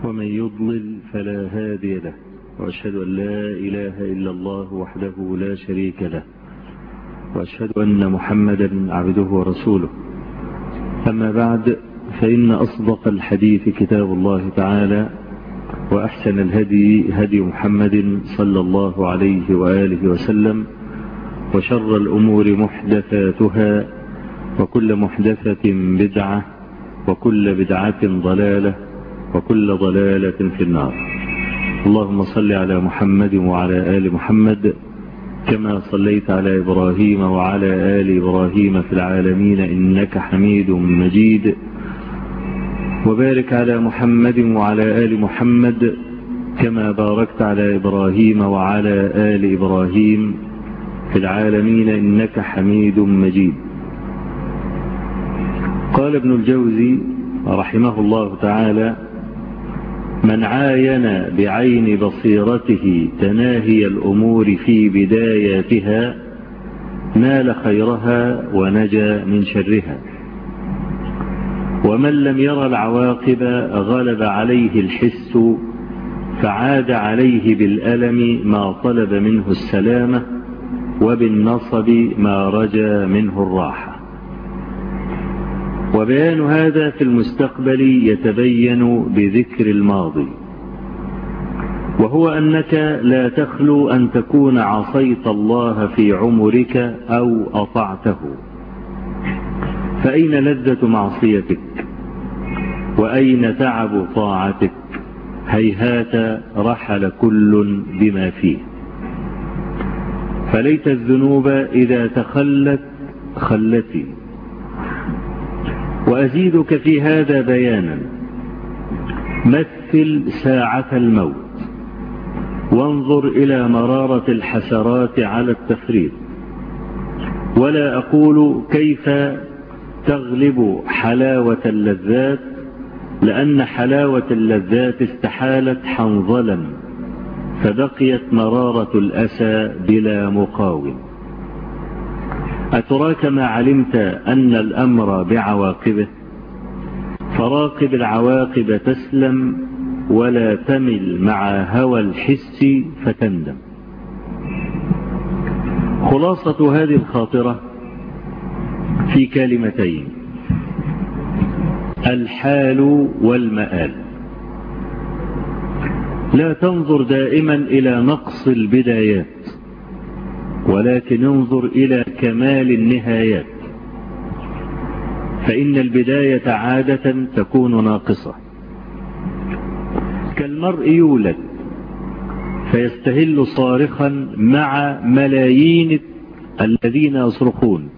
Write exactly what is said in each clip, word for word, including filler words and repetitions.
ومن يضلل فلا هادي له، وأشهد أن لا إله إلا الله وحده لا شريك له، وأشهد أن محمدا عبده ورسوله. أما بعد، فإن أصدق الحديث كتاب الله تعالى، وأحسن الهدي هدي محمد صلى الله عليه وآله وسلم، وشر الأمور محدثاتها، وكل محدثة بدعة، وكل بدعة ضلالة، وكل ضلالة في النار. اللهم صل على محمد وعلى آل محمد كما صليت على إبراهيم وعلى آل إبراهيم في العالمين إنك حميد مجيد، وبارك على محمد وعلى آل محمد كما باركت على إبراهيم وعلى آل إبراهيم في العالمين إنك حميد مجيد. قال ابن الجوزي رحمه الله تعالى: من عاين بعين بصيرته تناهي الأمور في بداياتها نال خيرها ونجا من شرها، ومن لم ير العواقب غلب عليه الحس فعاد عليه بالألم ما طلب منه السلامة، وبالنصب ما رجا منه الراحة. وبيان هذا في المستقبل يتبين بذكر الماضي، وهو أنك لا تخلو أن تكون عصيت الله في عمرك أو أطعته، فأين لذة معصيتك وأين تعب طاعتك؟ هيهات رحل كل بما فيه. فليت الذنوب إذا تخلت خلتي. وأزيدك في هذا بيانا: مثل ساعة الموت وانظر إلى مرارة الحسرات على التفريط، ولا أقول كيف تغلب حلاوة اللذات، لأن حلاوة اللذات استحالت حنظلا، فبقيت مرارة الأسى بلا مقاوم. أتراك ما علمت أن الأمر بعواقبه؟ فراقب العواقب تسلم، ولا تمل مع هوى الحس فتندم. خلاصة هذه الخاطرة في كلمتين: الحال والمآل. لا تنظر دائما إلى نقص البدايات، ولكن انظر إلى كمال النهايات، فإن البداية عادة تكون ناقصة. كالمرء يولد فيستهل صارخا مع ملايين الذين يصرخون،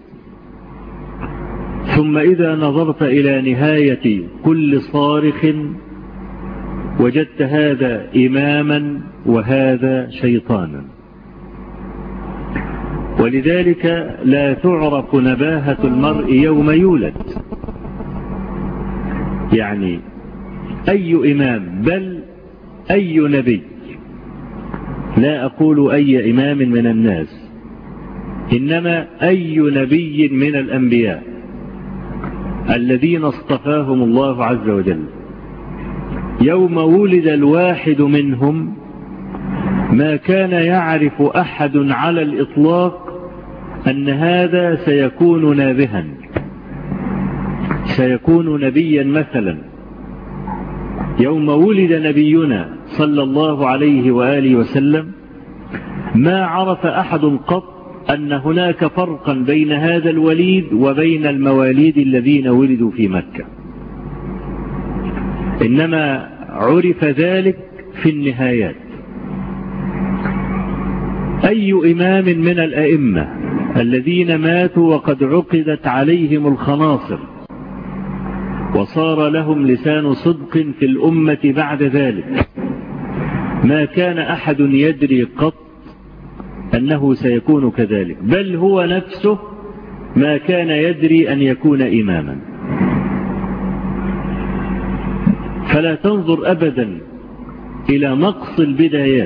ثم إذا نظرت إلى نهاية كل صارخ وجدت هذا إماما وهذا شيطانا. ولذلك لا تعرف نباهة المرء يوم يولد. يعني أي إمام بل أي نبي، لا أقول أي إمام من الناس، إنما أي نبي من الأنبياء الذين اصطفاهم الله عز وجل، يوم ولد الواحد منهم ما كان يعرف أحد على الإطلاق أن هذا سيكون نابها، سيكون نبيا مثلا. يوم ولد نبينا صلى الله عليه وآله وسلم ما عرف أحد قط أن هناك فرقا بين هذا الوليد وبين المواليد الذين ولدوا في مكة، إنما عرف ذلك في النهايات. أي إمام من الأئمة الذين ماتوا وقد عقدت عليهم الخناصر وصار لهم لسان صدق في الأمة بعد ذلك، ما كان أحد يدري قط أنه سيكون كذلك، بل هو نفسه ما كان يدري أن يكون إماما. فلا تنظر أبدا إلى نقص البدايات،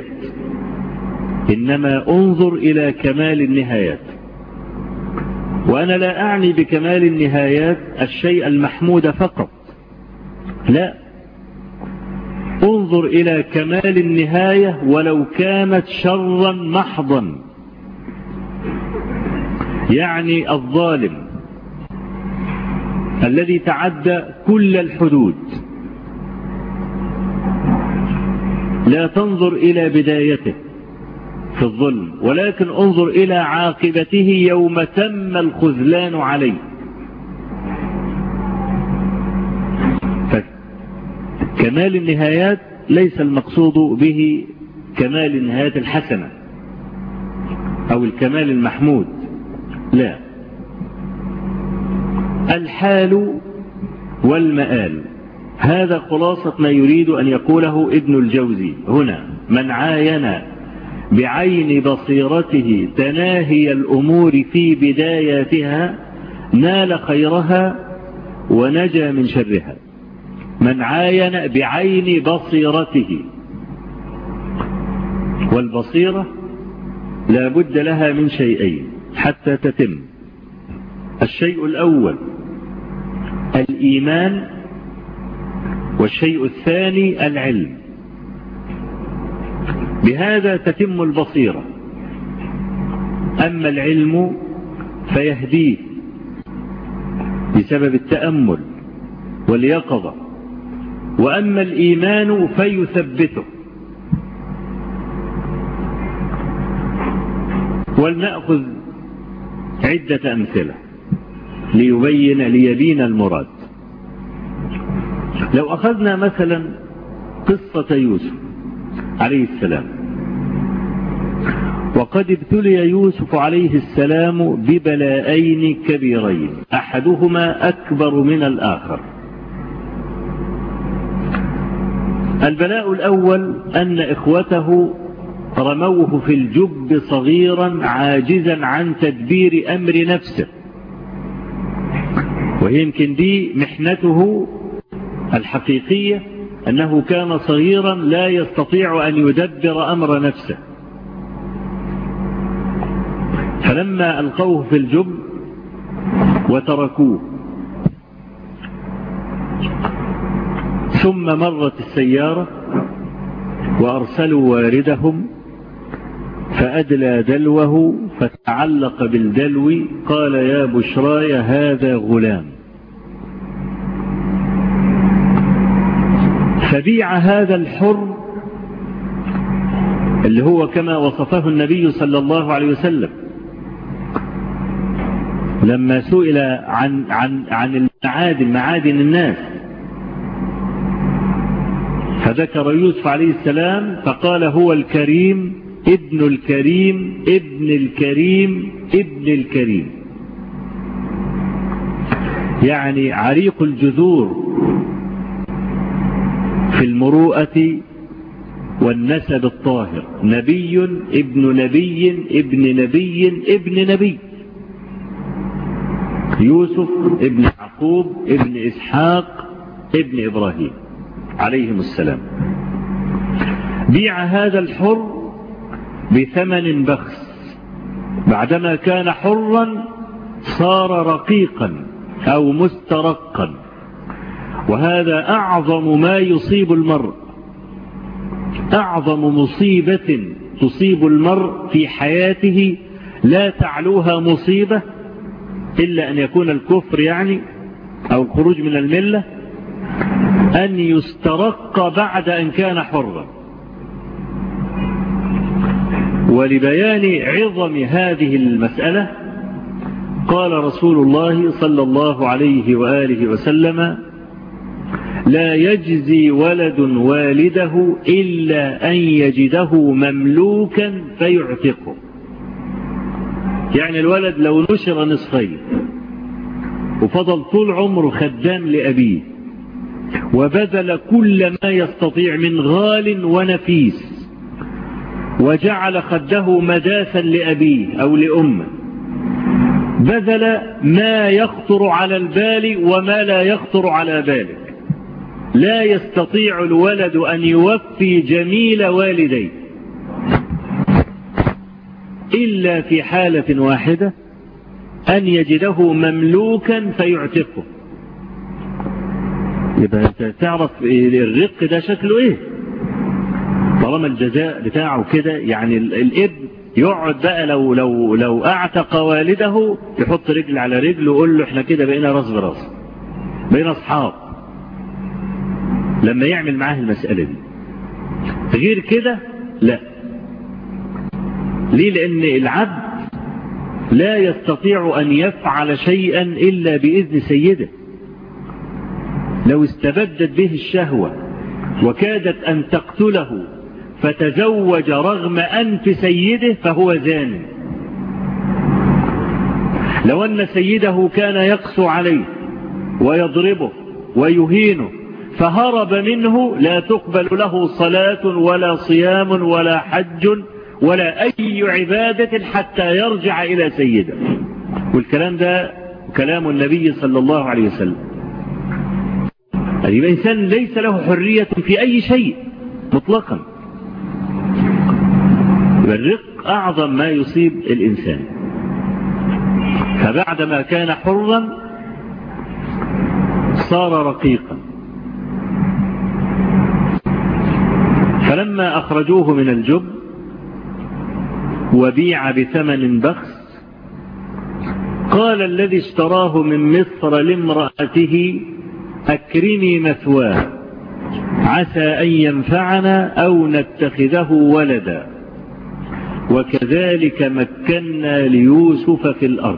إنما انظر إلى كمال النهايات. وأنا لا أعني بكمال النهايات الشيء المحمود فقط، لا، انظر انظر إلى كمال النهاية ولو كانت شرا محضا. يعني الظالم الذي تعدى كل الحدود لا تنظر إلى بدايته في الظلم، ولكن انظر إلى عاقبته يوم تم الخذلان عليه. فكمال النهايات ليس المقصود به كمال النهايات الحسنة أو الكمال المحمود، لا، الحال والمآل. هذا خلاصة ما يريد أن يقوله ابن الجوزي هنا. من عاين بعين بصيرته تناهي الأمور في بداياتها نال خيرها ونجا من شرها. من عاين بعين بصيرته، والبصيرة لا بد لها من شيئين حتى تتم. الشيء الأول الإيمان، والشيء الثاني العلم. بهذا تتم البصيرة. أما العلم فيهديه بسبب التأمل واليقظة، وأما الإيمان فيثبته. ولنأخذ عدة أمثلة ليبين ليبين المراد. لو أخذنا مثلا قصة يوسف عليه السلام، وقد ابتلي يوسف عليه السلام ببلاءين كبيرين أحدهما أكبر من الآخر. البلاء الأول أن إخوته رموه في الجب صغيرا عاجزا عن تدبير أمر نفسه، ويمكن دي محنته الحقيقية، أنه كان صغيرا لا يستطيع أن يدبر أمر نفسه. فلما ألقوه في الجب وتركوه، ثم مرت السيارة وأرسلوا واردهم فأدلى دلوه فتعلق بالدلو، قال يا بشراي هذا غلام. فبيع هذا الحر اللي هو كما وصفه النبي صلى الله عليه وسلم لما سئل عن عن عن المعادن معادن الناس، فذكر يوسف عليه السلام فقال هو الكريم ابن الكريم ابن الكريم ابن الكريم، يعني عريق الجذور في المروءة والنسب الطاهر، نبي ابن نبي ابن نبي ابن نبي. يوسف ابن يعقوب ابن إسحاق ابن إبراهيم عليهم السلام. بيع هذا الحر بثمن بخس، بعدما كان حرا صار رقيقا أو مسترقا، وهذا أعظم ما يصيب المرء، أعظم مصيبة تصيب المرء في حياته لا تعلوها مصيبة إلا أن يكون الكفر يعني أو الخروج من الملة، أن يسترق بعد أن كان حرا. ولبيان عظم هذه المسألة قال رسول الله صلى الله عليه وآله وسلم لا يجزي ولد والده إلا أن يجده مملوكا فيعتقه. يعني الولد لو نشر نصفين وفضل طول عمره خدام لأبيه وبذل كل ما يستطيع من غال ونفيس وجعل خده مدافا لأبيه أو لأمه، بذل ما يخطر على البال وما لا يخطر على بالك، لا يستطيع الولد أن يوفي جميل والديه إلا في حالة واحدة، أن يجده مملوكا فيعتقه. يبقى أنت تعرف الرق ده شكله إيه؟ طالما الجزاء بتاعه كده، يعني الابن يقعد بقى لو لو لو اعتق والده يحط رجل على رجل ويقول له احنا كده بقينا راس براس، بقينا اصحاب، لما يعمل معاه المسألة دي. غير كده لا. ليه؟ لأن العبد لا يستطيع أن يفعل شيئا إلا بإذن سيده. لو استبدت به الشهوة وكادت أن تقتله فتزوج رغم أنف سيده فهو زان. لو أن سيده كان يقسو عليه ويضربه ويهينه فهرب منه لا تقبل له صلاة ولا صيام ولا حج ولا أي عبادة حتى يرجع إلى سيده. والكلام ده كلام النبي صلى الله عليه وسلم. يعني الإنسان ليس له حرية في أي شيء مطلقا. الرق أعظم ما يصيب الإنسان. فبعدما كان حرا صار رقيقا. فلما أخرجوه من الجب وبيع بثمن بخس قال الذي اشتراه من مصر لامرأته أكرمي مثواه عسى أن ينفعنا أو نتخذه ولدا وكذلك مكنا ليوسف في الأرض.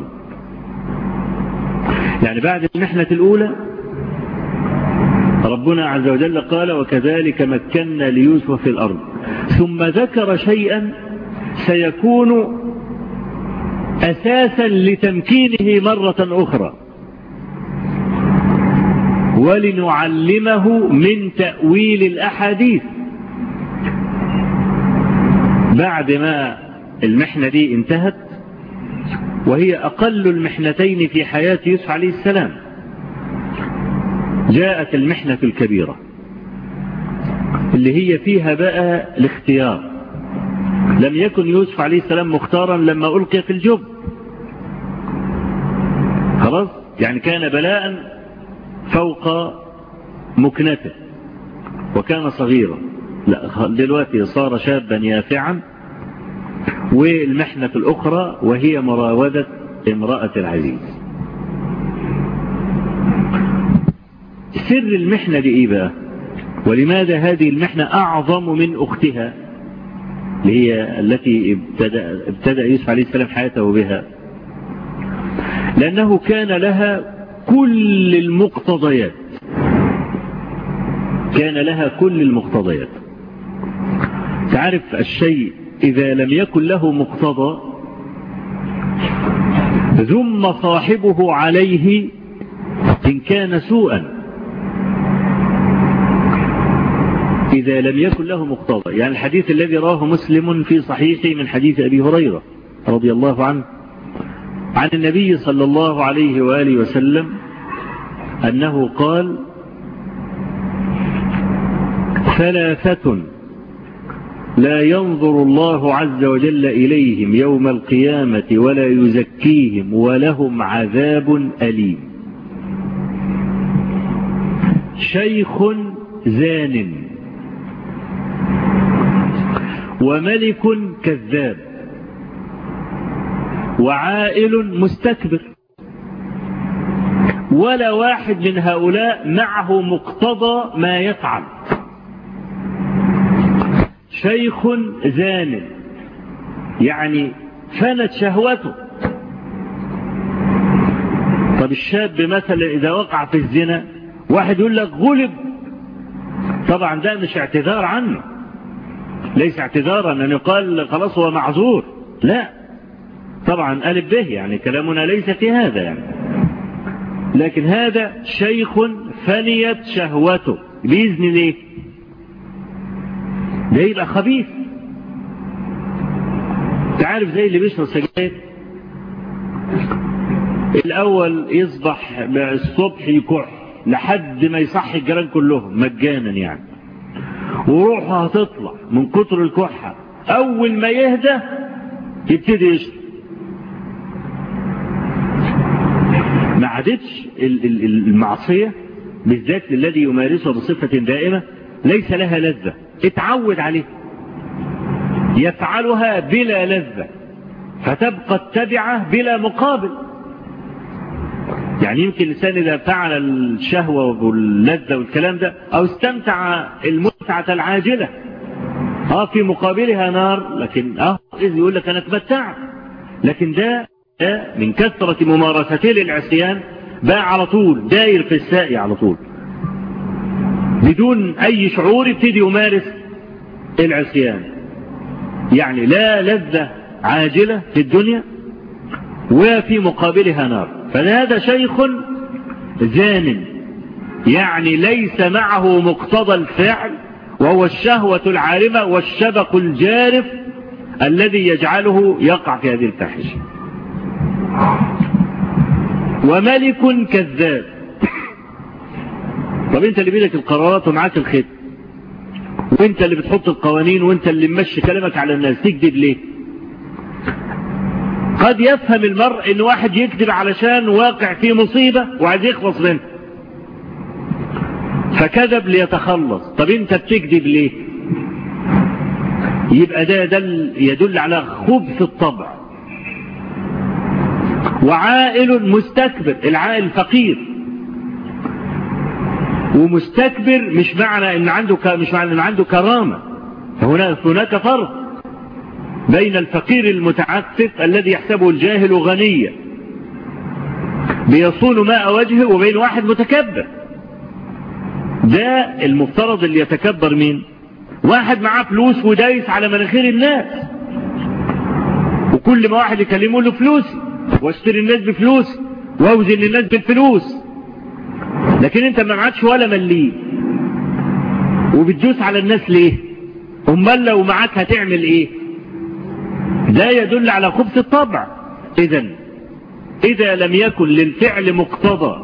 يعني بعد المحنة الأولى ربنا عز وجل قال وكذلك مكنا ليوسف في الأرض، ثم ذكر شيئا سيكون أساسا لتمكينه مرة أخرى ولنعلمه من تأويل الأحاديث. بعد ما المحنة دي انتهت وهي أقل المحنتين في حياة يوسف عليه السلام، جاءت المحنة الكبيرة اللي هي فيها بقى الاختيار. لم يكن يوسف عليه السلام مختارا لما ألقي في الجب، خلاص، يعني كان بلاء فوق مكنته وكان صغيرا. لا، دلوقتي صار شابا يافعا. والمحنة الأخرى وهي مراودة امرأة العزيز. سر المحنة دي إيه بقى؟ ولماذا هذه المحنة أعظم من أختها اللي هي التي ابتدأ, ابتدأ يوسف عليه السلام حياته بها؟ لأنه كان لها كل المقتضيات، كان لها كل المقتضيات. تعرف الشيء إذا لم يكن له مقتضى ذم صاحبه عليه إن كان سوءا. إذا لم يكن له مقتضى، يعني الحديث الذي رواه مسلم في صحيحه من حديث أبي هريرة رضي الله عنه عن النبي صلى الله عليه وآله وسلم أنه قال ثلاثة لا ينظر الله عز وجل إليهم يوم القيامة ولا يزكيهم ولهم عذاب أليم: شيخ زان وملك كذاب وعائل مستكبر. ولا واحد من هؤلاء معه مقتضى ما يفعل. شيخ زان يعني فنت شهوته. طب الشاب مثلا إذا وقع في الزنا واحد يقول لك غلب، طبعا ده مش اعتذار عنه، ليس اعتذارا أن يقال خلاص هو معذور، لا طبعا ألف به، يعني كلامنا ليس في هذا يعني. لكن هذا شيخ فنيت شهوته بإذن ليه؟ ده يبقى خبيث. تعرف زي اللي بيشرب سجاير الأول يصبح الصبح يكح لحد ما يصحي الجيران كلهم مجانا يعني، وروحه هتطلع من كتر الكحة. أول ما يهدى يبتدي يشرب. ما عادتش المعصية بالذات الذي يمارسها بصفة دائمة ليس لها لذة، اتعود عليه يفعلها بلا لذة فتبقى التبعة بلا مقابل. يعني يمكن الإنسان إذا فعل الشهوة واللذة والكلام ده أو استمتع المتعة العاجلة اه في مقابلها نار، لكن اه إذ يقول لك أنا اتمتعت، لكن ده, ده من كثرة ممارسته للعصيان بقى على طول داير في الساقي على طول بدون أي شعور يبتدي يمارس العصيان. يعني لا لذة عاجلة في الدنيا وفي مقابلها نار. فهذا شيخ زان، يعني ليس معه مقتضى الفعل وهو الشهوة العارمة والشبق الجارف الذي يجعله يقع في هذه الفاحشة. وملك كذاب. طب انت اللي بيدك القرارات ومعاك الخيط وانت اللي بتحط القوانين وانت اللي ممشي كلامك على الناس، تكذب ليه؟ قد يفهم المرء ان واحد يكذب علشان واقع في مصيبة وعايز يخلص منها فكذب ليتخلص. طب انت بتكذب ليه؟ يبقى ده دل يدل على خبث الطبع. وعائل مستكبر. العائل فقير ومستكبر مش معنى ان عنده مش معنى ان عنده كرامة. هناك هناك فرق بين الفقير المتعفف الذي يحسبه الجاهل غنيا بيصون ماء وجهه وبين واحد متكبر. ده المفترض اللي يتكبر مين؟ واحد معاه فلوس ودايس على مناخير الناس وكل ما واحد يكلمه له فلوسي واشتري الناس بفلوس واوزن الناس بالفلوس. لكن انت ما معكش ولا مليم وبتدوس على الناس ليه؟ امال لو معاك هتعمل ايه؟ ده يدل على خبث الطبع. إذن إذا لم يكن للفعل مقتضى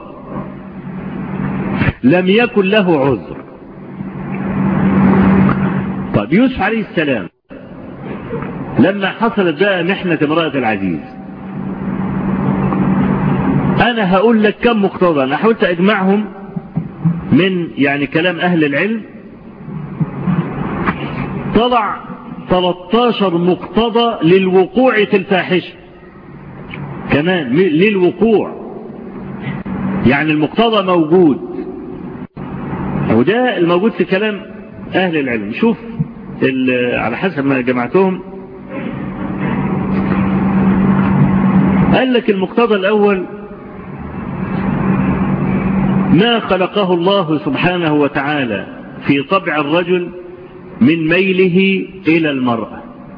لم يكن له عذر. طيب يوسف عليه السلام لما حصلت بقى محنة امرأة العزيز، أنا هقول لك كم مقتضى. أنا حاولت أجمعهم من يعني كلام أهل العلم، طلع ثلاثة عشر مقتضى للوقوع في الفاحشة كمان للوقوع. يعني المقتضى موجود وده الموجود في كلام أهل العلم. شوف على حسب ما جمعتهم قال لك المقتضى الأول ما خلقه الله سبحانه وتعالى في طبع الرجل من ميله إلى المرأة،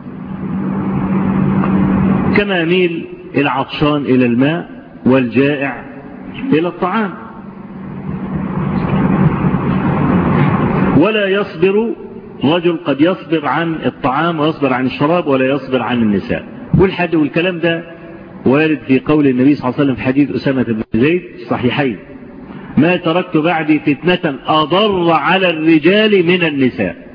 كما يميل العطشان إلى الماء والجائع إلى الطعام. ولا يصبر رجل قد يصبر عن الطعام ويصبر عن الشراب ولا يصبر عن النساء. والحد والكلام ده وارد في قول النبي صلى الله عليه وسلم في حديث أسامة بن زيد صحيحين: ما تركت بعدي فتنة أضر على الرجال من النساء.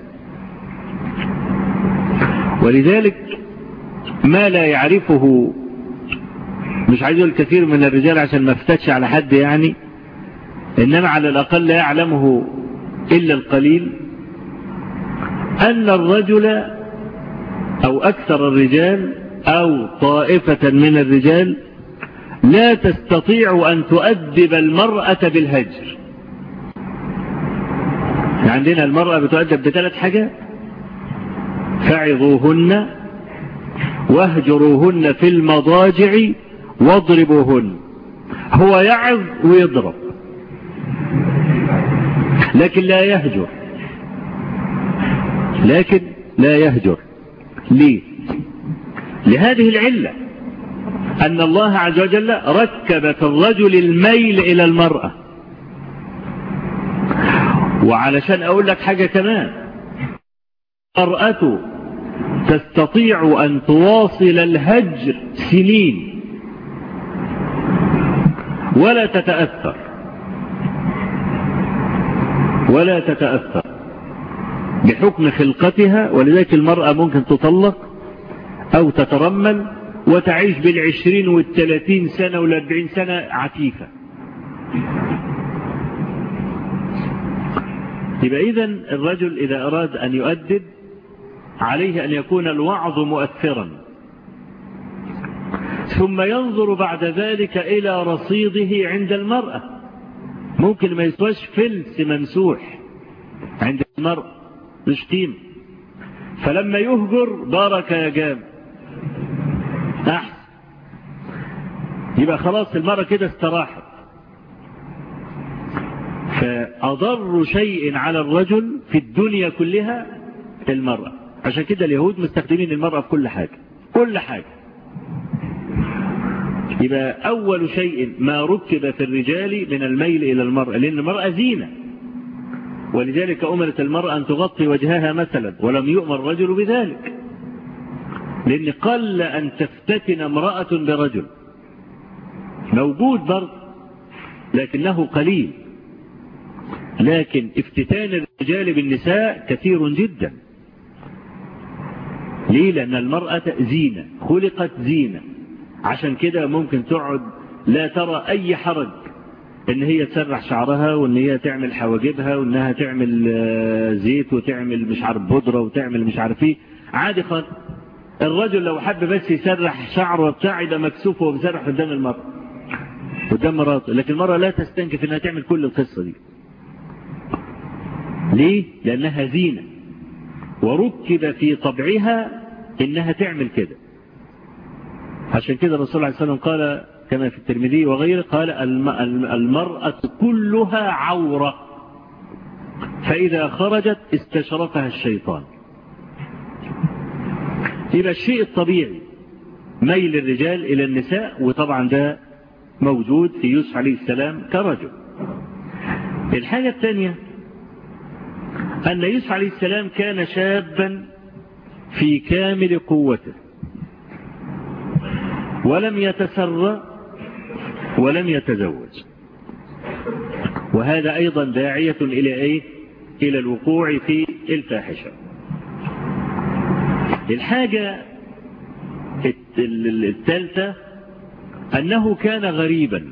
ولذلك ما لا يعرفه، مش عايز اقول كثير من الرجال عشان ما افتتش على حد يعني، انما على الاقل لا يعلمه الا القليل، ان الرجل او اكثر الرجال او طائفة من الرجال لا تستطيع ان تؤدب المرأة بالهجر. عندنا المرأة بتؤدب بثلاث حاجات: فعظوهن واهجروهن في المضاجع واضربوهن. هو يعظ ويضرب لكن لا يهجر، لكن لا يهجر. ليه؟ لهذه العلة أن الله عز وجل ركب في الرجل الميل إلى المرأة. وعلشان أقول لك حاجة كمان، المرأة تستطيع أن تواصل الهجر سنين ولا تتأثر ولا تتأثر بحكم خلقتها. ولذلك المرأة ممكن تطلق أو تترمل وتعيش بالعشرين والثلاثين سنة والأربعين سنة عفيفة. يبقى إذن الرجل إذا أراد أن يؤدب عليه أن يكون الوعظ مؤثرا، ثم ينظر بعد ذلك إلى رصيده عند المرأة. ممكن ما يسواش فلس ممسوح عند المرأة، مش قيمة، فلما يهجر بارك يا جام أحسن، يبقى خلاص المرأة كده استراحت. فأضر شيء على الرجل في الدنيا كلها المرأة. عشان كده اليهود مستخدمين المرأة في كل حاجة، كل حاجة. يبقى أول شيء ما ركب في الرجال من الميل إلى المرأة، لأن المرأة زينة، ولذلك أمرت المرأة أن تغطي وجهها مثلا، ولم يؤمر الرجل بذلك، لأن قل أن تفتتن امرأة برجل، موجود برضه لكنه قليل. لكن افتتان الرجال بالنساء كثير جدا. ليه؟ لأن المرأة زينة، خلقت زينة. عشان كده ممكن تقعد لا ترى أي حرج ان هي تسرح شعرها، وان هي تعمل حواجبها، وانها تعمل زيت، وتعمل مش عارف بودرة، وتعمل مش عارف ايه، عادي خالص. الرجل لو حب بس يسرح شعره بتاعه يبقى مكسوف وهو بيسرح قدام المرأة، قدام مراته. لكن المرأة لا تستنكف انها تعمل كل القصة دي. ليه؟ لأنها زينة، وركب في طبعها انها تعمل كده. عشان كده الرسول صلى الله عليه وسلم قال كما في الترمذي وغيره، قال المرأة كلها عورة، فإذا خرجت استشرفها الشيطان. يبقى الشيء الطبيعي ميل الرجال إلى النساء، وطبعا ده موجود في يوسف عليه السلام كرجل. الحاجة الثانية أن يوسف عليه السلام كان شابا في كامل قوته، ولم يتسرى ولم يتزوج، وهذا أيضا داعية إلى إيه؟ إلى الوقوع في الفاحشة. الحاجة الثالثة أنه كان غريبا،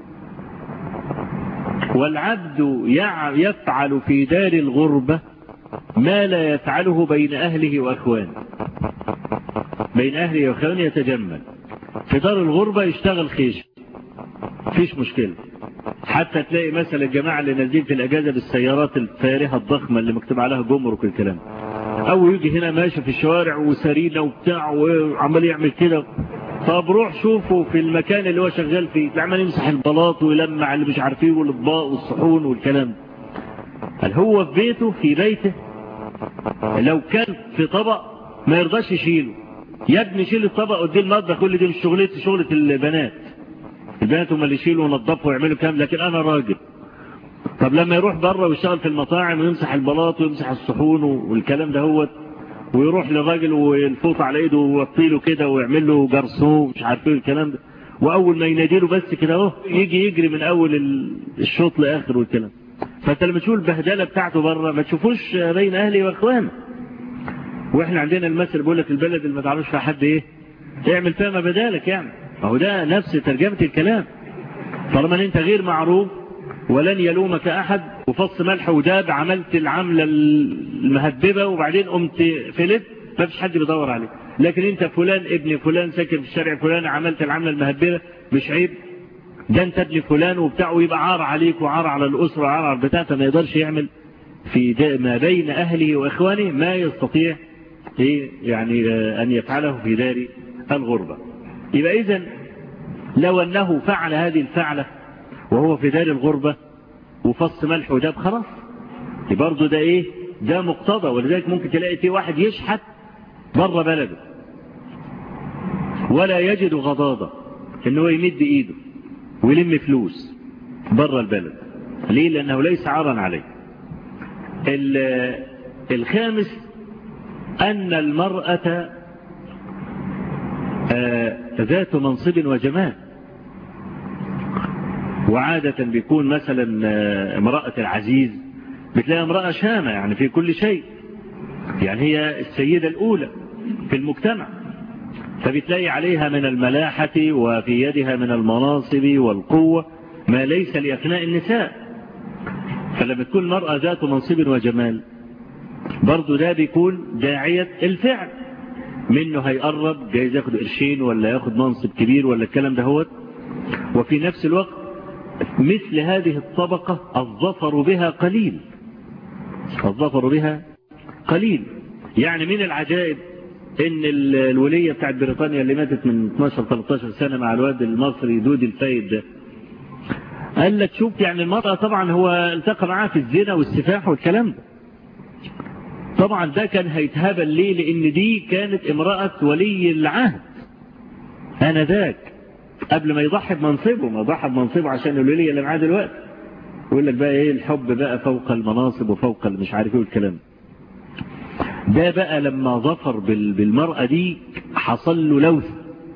والعبد يفعل في دار الغربة ما لا يفعله بين أهله وأخوانه. بين أهله وأخوانه يتجمل، في دار الغربة يشتغل خيش، فيش مشكلة. حتى تلاقي مثلا الجماعة اللي نازلين في الأجازة بالسيارات الفارهة الضخمة اللي مكتوب عليها جمرك والكلام، أو يجي هنا ماشي في الشوارع وسرينة وبتاع وعمال يعمل كده. طب روح شوفه في المكان اللي هو شغال فيه، عمال يمسح البلاط ويلمع اللي مش عارفيه والأطباق والصحون والكلام. هل هو في بيته في بيته لو كان في طبق ما يرضاش يشيله؟ يا ابني شيل الطبق قدام المطبخ، كل دي مش شغلتي، شغلة البنات. البنات هم اللي يشيلوا وينظفوا ويعملوا كام، لكن انا راجل. طب لما يروح بره ويشتغل في المطاعم ويمسح البلاط ويمسح الصحون والكلام ده هو، ويروح للراجل وينفوط على ايده ويوطي له كده ويعمل له جرسون مش عارف ايه الكلام ده، واول ما ينادي له بس كده اهو يجي يجري من اول الشوط لاخر والكلام. فانت لما تشوف البهدله بتاعته بره ما تشوفوش بين اهلي واخوانه. واحنا عندنا المثل بيقول لك البلد اللي ما تعرفش فيها حد ايه اعمل فيها ما بدالك، يعني اهو ده نفس ترجمه الكلام. طالما انت غير معروف ولن يلومك احد، وفص ملح وداب عملت العمله المهببه وبعدين قمت فلت، ما فيش حد بيدور عليك. لكن انت فلان ابن فلان ساكن في الشارع فلان عملت العمله المهببه، مش عيب؟ ده انت ابن فلان وبتاع، ويبقى عار عليك وعار على الاسره وعار على البتاع. ما يقدرش يعمل في ما بين اهله واخوانه ما يستطيع إيه يعني أن يفعله في دار الغربة. يبقى إذن لو أنه فعل هذه الفعلة وهو في دار الغربة وفص ملح وداب، خلاص برضه ده إيه؟ ده مقتضى. ولذلك ممكن تلاقي في واحد يشحت بره بلده ولا يجد غضاضة إنه يمد إيده ويلم فلوس بره البلد. ليه؟ لأنه ليس عارا عليه. الخامس أن المرأة ذات منصب وجمال، وعادة بيكون مثلا امرأة العزيز بتلاقي امرأة شامة يعني في كل شيء، يعني هي السيدة الأولى في المجتمع، فبتلاقي عليها من الملاحة وفي يدها من المناصب والقوة ما ليس لأثناء النساء. فلما تكون المرأة ذات منصب وجمال برضو ده بيكون داعية الفعل، منه هيقرب جايز ياخد قرشين ولا ياخد منصب كبير ولا الكلام ده هو. وفي نفس الوقت مثل هذه الطبقة الظفر بها قليل، الظفر بها قليل. يعني من العجائب ان الولية بتاعت بريطانيا اللي ماتت من اثناشر ثلاثة عشر سنة مع الواد المصري دودي الفايد ده، قال لك شوف يعني المرأة طبعا هو التقى معاه في الزنا والسفاح والكلام ده، طبعا ده كان هيتهبل ليه؟ لان دي كانت امرأة ولي العهد انا ذاك قبل ما يضحي بمنصبه، ما ضحى بمنصبه عشان الولية اللي معاه دلوقتي. ويقول لك بقى ايه الحب بقى فوق المناصب وفوق مش عارف ايه والكلام ده. بقى لما ظفر بالمرأة دي حصل له لوث،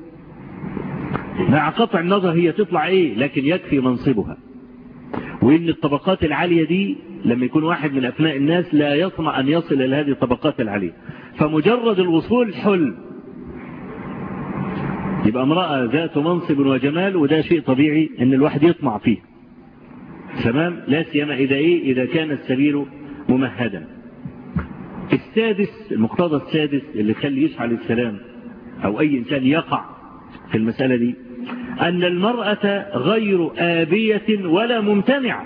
مع قطع النظر هي تطلع ايه، لكن يكفي منصبها. وان الطبقات العالية دي لما يكون واحد من ابناء الناس لا يطمع ان يصل الى هذه الطبقات العالية، فمجرد الوصول حلم. يبقى امرأة ذات منصب وجمال، وده شيء طبيعي ان الواحد يطمع فيه، تمام، لا سيما اذا ايه اذا كان السبيل ممهدا. السادس، المقتضى السادس اللي يخلي يوسف عليه السلام او اي انسان يقع في المسألة دي، ان المرأة غير آبية ولا ممتنعة،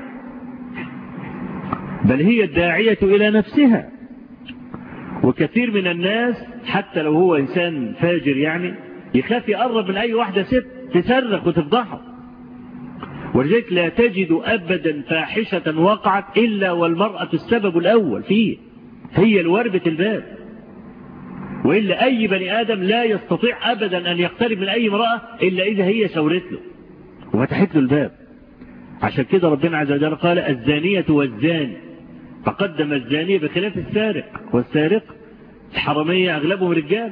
بل هي الداعية الى نفسها. وكثير من الناس حتى لو هو انسان فاجر يعني يخاف يقرب من اي واحدة ست تصرخ وتفضحه. ولذلك لا تجد ابدا فاحشة وقعت الا والمرأة السبب الاول فيه، هي الوربة الباب. وإلا أي بني آدم لا يستطيع أبدا أن يقترب من أي امرأة إلا إذا هي شاورت له وفتحت له الباب. عشان كده ربنا عز وجل قال الزانية والزاني، فقدم الزانية بخلاف السارق، والسارق الحرامية أغلبهم رجال،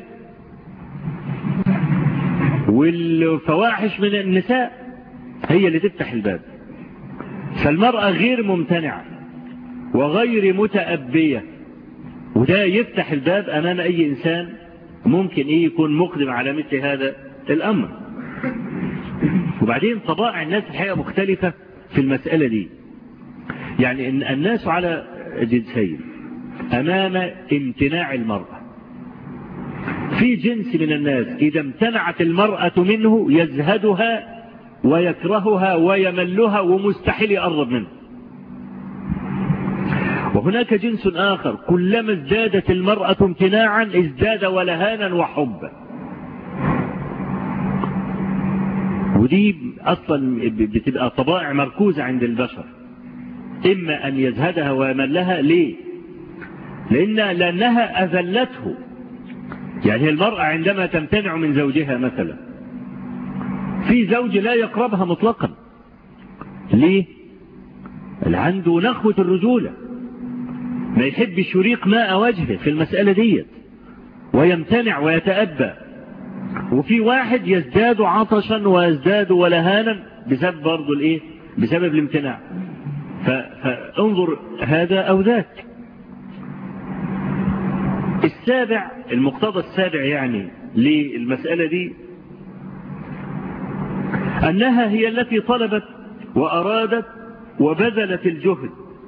والفواحش من النساء هي اللي تفتح الباب. فالمرأة غير ممتنعة وغير متأبية، وده يفتح الباب أمام أي إنسان ممكن إيه يكون مقدم على مثل هذا الأمر. وبعدين طبائع الناس الحقيقة مختلفة في المسألة دي. يعني إن الناس على جنسين أمام امتناع المرأة. في جنس من الناس إذا امتنعت المرأة منه يزهدها ويكرهها ويملها ومستحيل يقرب منه. وهناك جنس آخر كلما ازدادت المرأة امتناعا ازداد ولهانا وحبا. ودي أصلا بتبقى طبائع مركوزة عند البشر، إما أن يزهدها ويملها. ليه؟ لأن لأنها أذلته. يعني المرأة عندما تمتنع من زوجها مثلا، في زوج لا يقربها مطلقا. ليه؟ اللي عنده نخوة الرجولة ما يحبش يريق ماء وجهه في المسألة ديت ويمتنع ويتأبى. وفي واحد يزداد عطشا ويزداد ولهانا بسبب برضو الايه بسبب الامتناع. فانظر هذا او ذاك. السابع، المقتضى السابع يعني للمسألة دي، أنها هي التي طلبت وأرادت وبذلت الجهد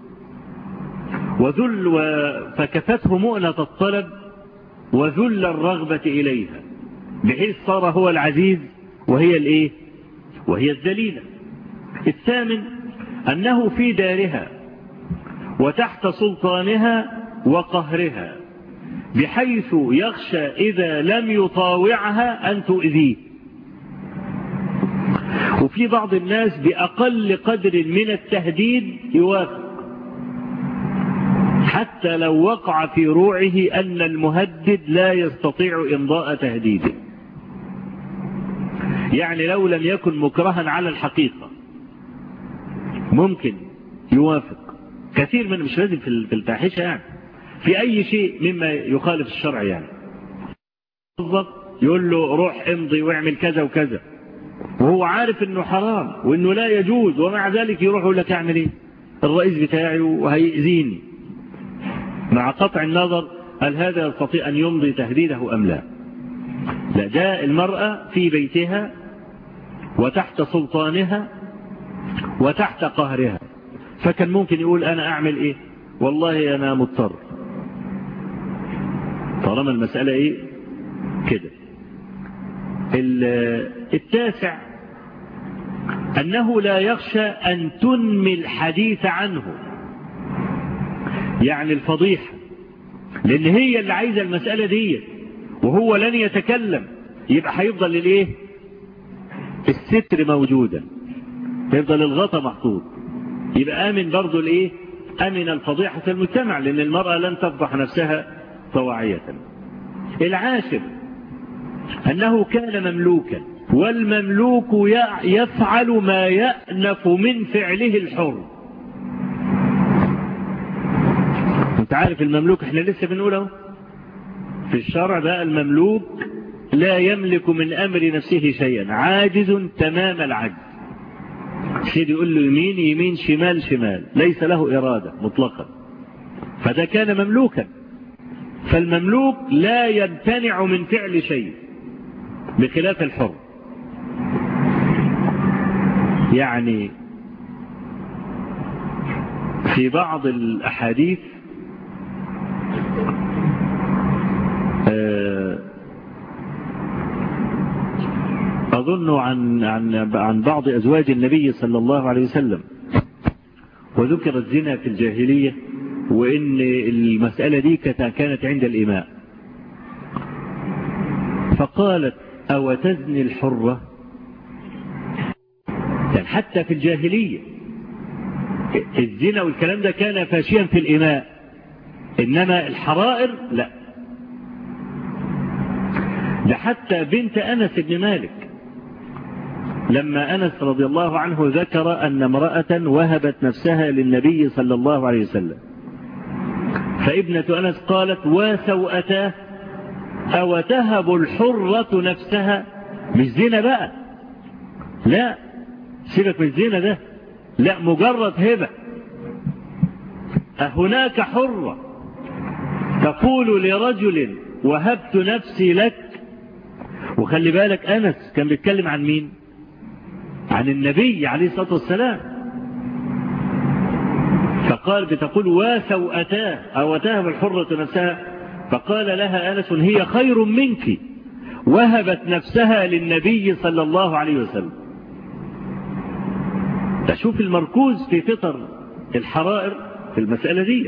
وذل فكفته مؤنة الطلب وذل الرغبة إليها، بحيث صار هو العزيز وهي الايه وهي الذليلة. الثامن أنه في دارها وتحت سلطانها وقهرها، بحيث يخشى إذا لم يطاوعها أن تؤذيه. وفي بعض الناس بأقل قدر من التهديد يوافق، حتى لو وقع في روعه أن المهدد لا يستطيع إمضاء تهديده. يعني لو لم يكن مكرها على الحقيقة ممكن يوافق. كثير من مش لازم في الفاحشة، يعني في أي شيء مما يخالف الشرع، يعني يقول له روح امضي واعمل كذا وكذا وهو عارف انه حرام وانه لا يجوز، ومع ذلك يروح يقول لك اعمل ايه، الرئيس بتاعي وهيأذيني، مع قطع النظر هل هذا يستطيع ان يمضي تهديده ام لا. لا، ده المرأة في بيتها وتحت سلطانها وتحت قهرها، فكان ممكن يقول انا اعمل ايه، والله انا مضطر، طالما المسألة ايه كده. التاسع أنه لا يخشى أن تنمي الحديث عنه، يعني الفضيحة، لأن هي اللي عايزة المسألة دي وهو لن يتكلم، يبقى هيفضل الايه الستر موجودا، يفضل الغطاء محطوط، يبقى آمن برضو الايه أمن الفضيحة في المجتمع، لأن المرأة لن تفضح نفسها طواعية. العاشر أنه كان مملوكا، والمملوك يفعل ما يأنف من فعله الحر. انت عارف المملوك احنا لسه بنقوله في الشرع بقى، المملوك لا يملك من أمر نفسه شيئا، عاجز تمام العجز. سيدي يقول له يمين يمين، شمال شمال، ليس له إرادة مطلقا، فده كان مملوكا. فالمملوك لا يمتنع من فعل شيء بخلاف الحر. يعني في بعض الأحاديث أظن عن عن عن بعض أزواج النبي صلى الله عليه وسلم، وذكر الزنا في الجاهلية، وإن المسألة دي كانت عند الإماء، فقالت أو تزني الحرة. يعني حتى في الجاهلية الزنا والكلام ده كان فاشيا في الإماء، إنما الحرائر لا. ده حتى بنت أنس بن مالك لما أنس رضي الله عنه ذكر أن امرأة وهبت نفسها للنبي صلى الله عليه وسلم، فابنة أنس قالت وسوأتاه أو تهب الحرة نفسها. مش زنا بقى، لا سيبك من الزنا ده، لا مجرد هبة. هناك حرة تقول لرجل وهبت نفسي لك. وخلي بالك أنس كان بيتكلم عن مين؟ عن النبي عليه الصلاة والسلام. فقال بتقول وسوأتاه أو تهب الحرة نفسها، فقال لها أنس هي خير منك، وهبت نفسها للنبي صلى الله عليه وسلم. تشوف المركوز في فطر الحرائر في المسألة دي.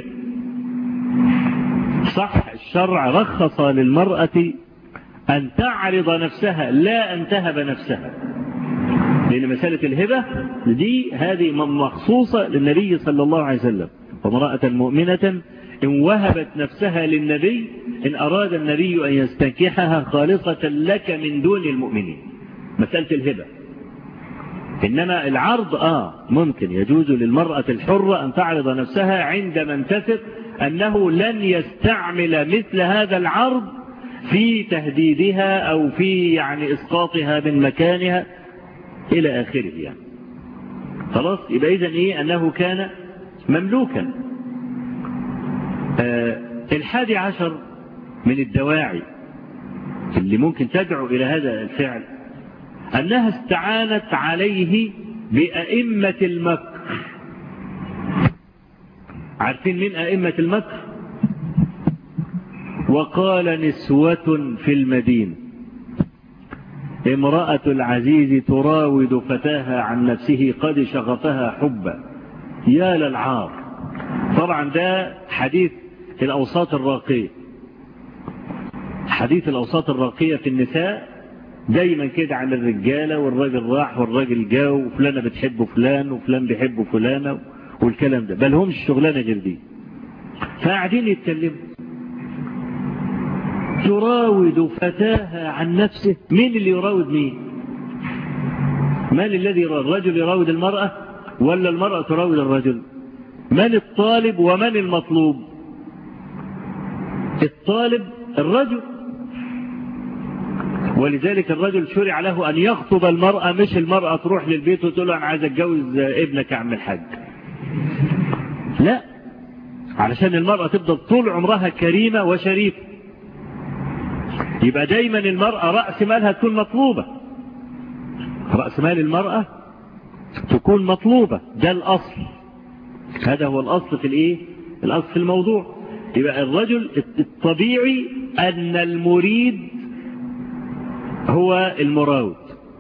صح الشرع رخص للمرأة أن تعرض نفسها لا أن تهب نفسها، لأن مسألة الهبة دي هذه مخصوصة للنبي صلى الله عليه وسلم. وامرأة مؤمنة إن وهبت نفسها للنبي إن أراد النبي أن يستنكحها خالصة لك من دون المؤمنين، مسألة الهبة. إنما العرض آه ممكن يجوز للمرأة الحرة أن تعرض نفسها عندما تثق أنه لن يستعمل مثل هذا العرض في تهديدها أو في يعني إسقاطها من مكانها إلى آخره. يعني خلاص يبقى إذن إيه أنه كان مملوكا. آه الحادي عشر من الدواعي اللي ممكن تدعو إلى هذا الفعل أنها استعانت عليه بأئمة المكر. عارفين من أئمة المكر؟ وقال نسوة في المدينة امرأة العزيز تراود فتاها عن نفسه قد شغفها حبا يا للعار. طبعا ده حديث الأوساط الراقية، حديث الأوساط الراقية في النساء دايما كده عن الرجالة، والراجل راح والراجل جاء وفلانة بتحب فلان وفلان بيحب فلانة والكلام ده، بل همش الشغلانة غير دي. فقاعدين يتكلموا تراود فتاها عن نفسه. مين اللي يراود مين؟ من الذي يراود؟ الرجل يراود المرأة ولا المرأة تراود الرجل؟ من الطالب ومن المطلوب؟ الطالب الرجل، ولذلك الرجل شرع له أن يخطب المرأة، مش المرأة تروح للبيت وتقول له أنا عايز أتجوز ابنك يا عم الحاج. لا، علشان المرأة تفضل طول عمرها كريمة وشريفة. يبقى دايما المرأة رأس مالها تكون مطلوبة، رأس مال المرأة تكون مطلوبة، ده الأصل، هذا هو الأصل في الإيه؟ الأصل في الموضوع. يبقى الرجل الطبيعي أن المريد هو المراود،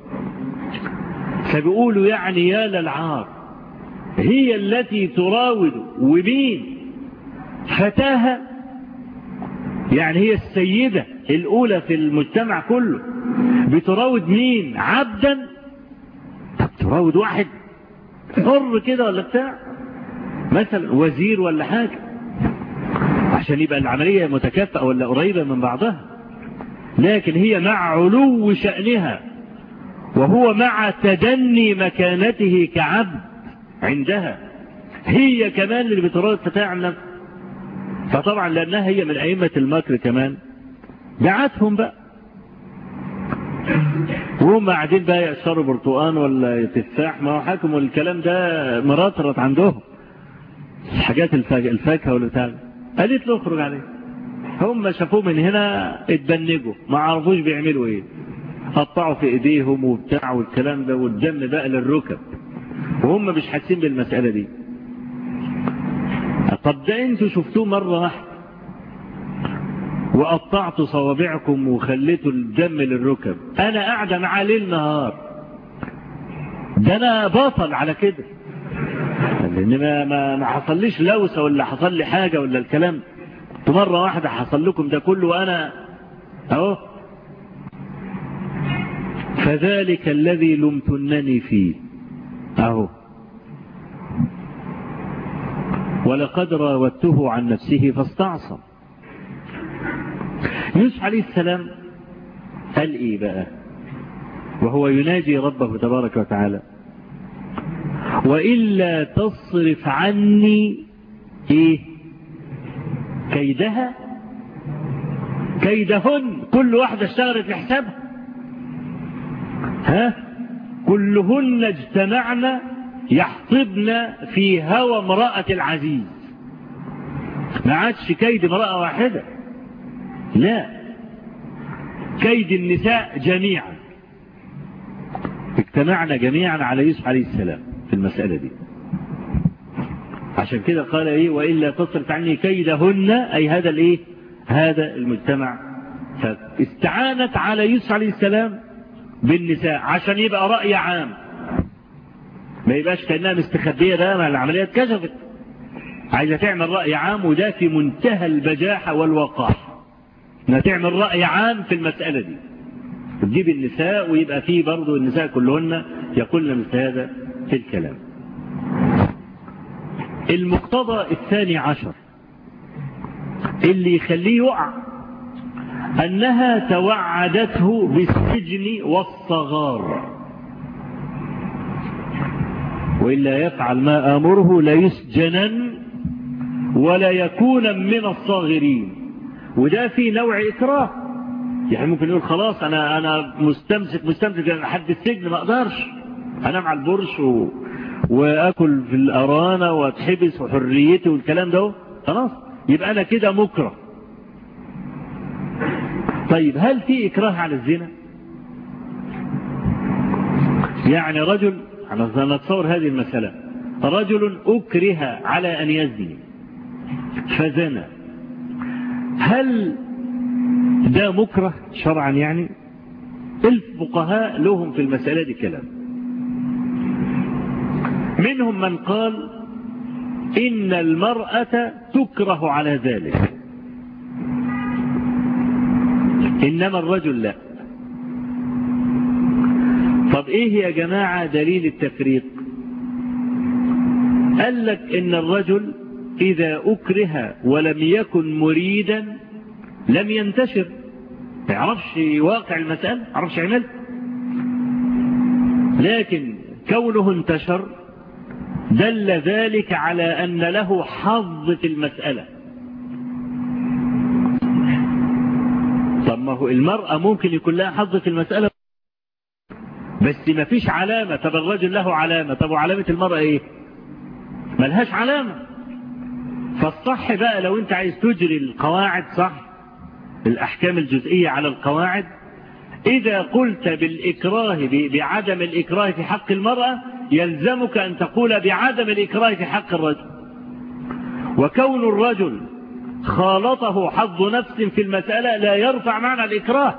فبيقولوا يعني يا للعار، هي التي تراود ومين؟ فتاها، يعني هي السيدة الأولى في المجتمع كله، بتراود مين؟ عبدا؟ طب تراود واحد حر كده ولا بتاع، مثلا وزير ولا حاجة، عشان يبقى العملية متكافئة ولا قريبة من بعضها. لكن هي مع علو شأنها وهو مع تدني مكانته كعبد عندها، هي كمان اللي بتراود فتاة عن نفسها. فطبعا لأنها هي من أئمة المكر كمان دعتهم بقى، وهم قاعدين بقى يأشروا برتقان ولا تفاح، ما هو حاكم الكلام ده مرطرط عندهم حاجات الفاكهة ولا بتاع. قالت له اخرج عليه. هم شافوه من هنا اتبنجوا، ما عرفوش بيعملوا ايه، قطعوا في ايديهم وبتاع والكلام ده، والدم بقى للركب وهم مش حاسين بالمسألة دي. طب ده انتوا شفتوه مرة واحدة وقطعتوا صوابعكم وخليتوا الدم للركب، انا قاعدة معاه ليل نهار، ده انا بطل على كده، لان ما ما ما حصليش لوسه ولا حصل لي حاجه ولا الكلام، مرة واحدة حصل لكم ده كله وانا اهو. فذلك الذي لمتنني فيه اهو، ولقد راودته عن نفسه فاستعصم. يوسف عليه السلام قال ايه بقى وهو يناجي ربه تبارك وتعالى؟ وإلا تصرف عني ايه كيدها، كيدهن، كل واحدة اشتغلت لحسابها، ها كلهن اجتمعنا يحطبن في هوى امرأة العزيز. ما عادش كيد امرأة واحدة، لا، كيد النساء جميعا، اجتمعنا جميعا على يوسف عليه السلام في المسألة دي. عشان كده قال ايه وإلا تصرف عني كيدهن، أي هذا الايه هذا المجتمع. فاستعانت على يوسف عليه السلام بالنساء عشان يبقى رأي عام، ما يبقاش كأنها مستخبية، ده ما العملية اتكشفت، عايزة تعمل رأي عام، وده في منتهى البجاحة والوقاح انها تعمل رأي عام في المسألة دي، تجيب النساء ويبقى فيه برضو النساء كلهن يقولن مثل هذا في الكلام. المقتضى الثاني عشر اللي يخليه يقع أنها توعدته بالسجن والصغار، وإلا يفعل ما آمره لا يسجنن ولا يكون من الصاغرين. وده في نوع إكراه، يعني ممكن يقول خلاص أنا أنا مستمسك مستمسك لحد السجن، ما أقدرش أنام على البرش و... وأكل في الأرانة وأتحبس وحريتي والكلام ده، خلاص يبقى أنا كده مكره. طيب هل في إكراه على الزنا؟ يعني رجل، أنا نتصور هذه المسألة، رجل أكره على أن يزني فزنى، هل ده مكره شرعا؟ يعني الفقهاء لهم في المسألة دي كلام، منهم من قال إن المرأة تكره على ذلك، إنما الرجل لا. طب إيه يا جماعة دليل التفريق؟ قال لك إن الرجل إذا أكره ولم يكن مريدا لم ينتشر، ما يعرفش واقع المسألة، ما يعرفش يعمل، لكن كونه انتشر دل ذلك على أن له حظ في المسألة. طب ما هو المرأة ممكن يكون لها حظ في المسألة بس ما فيش علامة. طب الرجل له علامة، طب وعلامة المرأة ايه؟ ما لهاش علامة. فالصح بقى لو انت عايز تجري القواعد صح، الأحكام الجزئية على القواعد، إذا قلت بالإكراه بعدم الإكراه في حق المرأة يلزمك أن تقول بعدم الإكراه في حق الرجل. وكون الرجل خالطه حظ نفس في المسألة لا يرفع معنى الإكراه.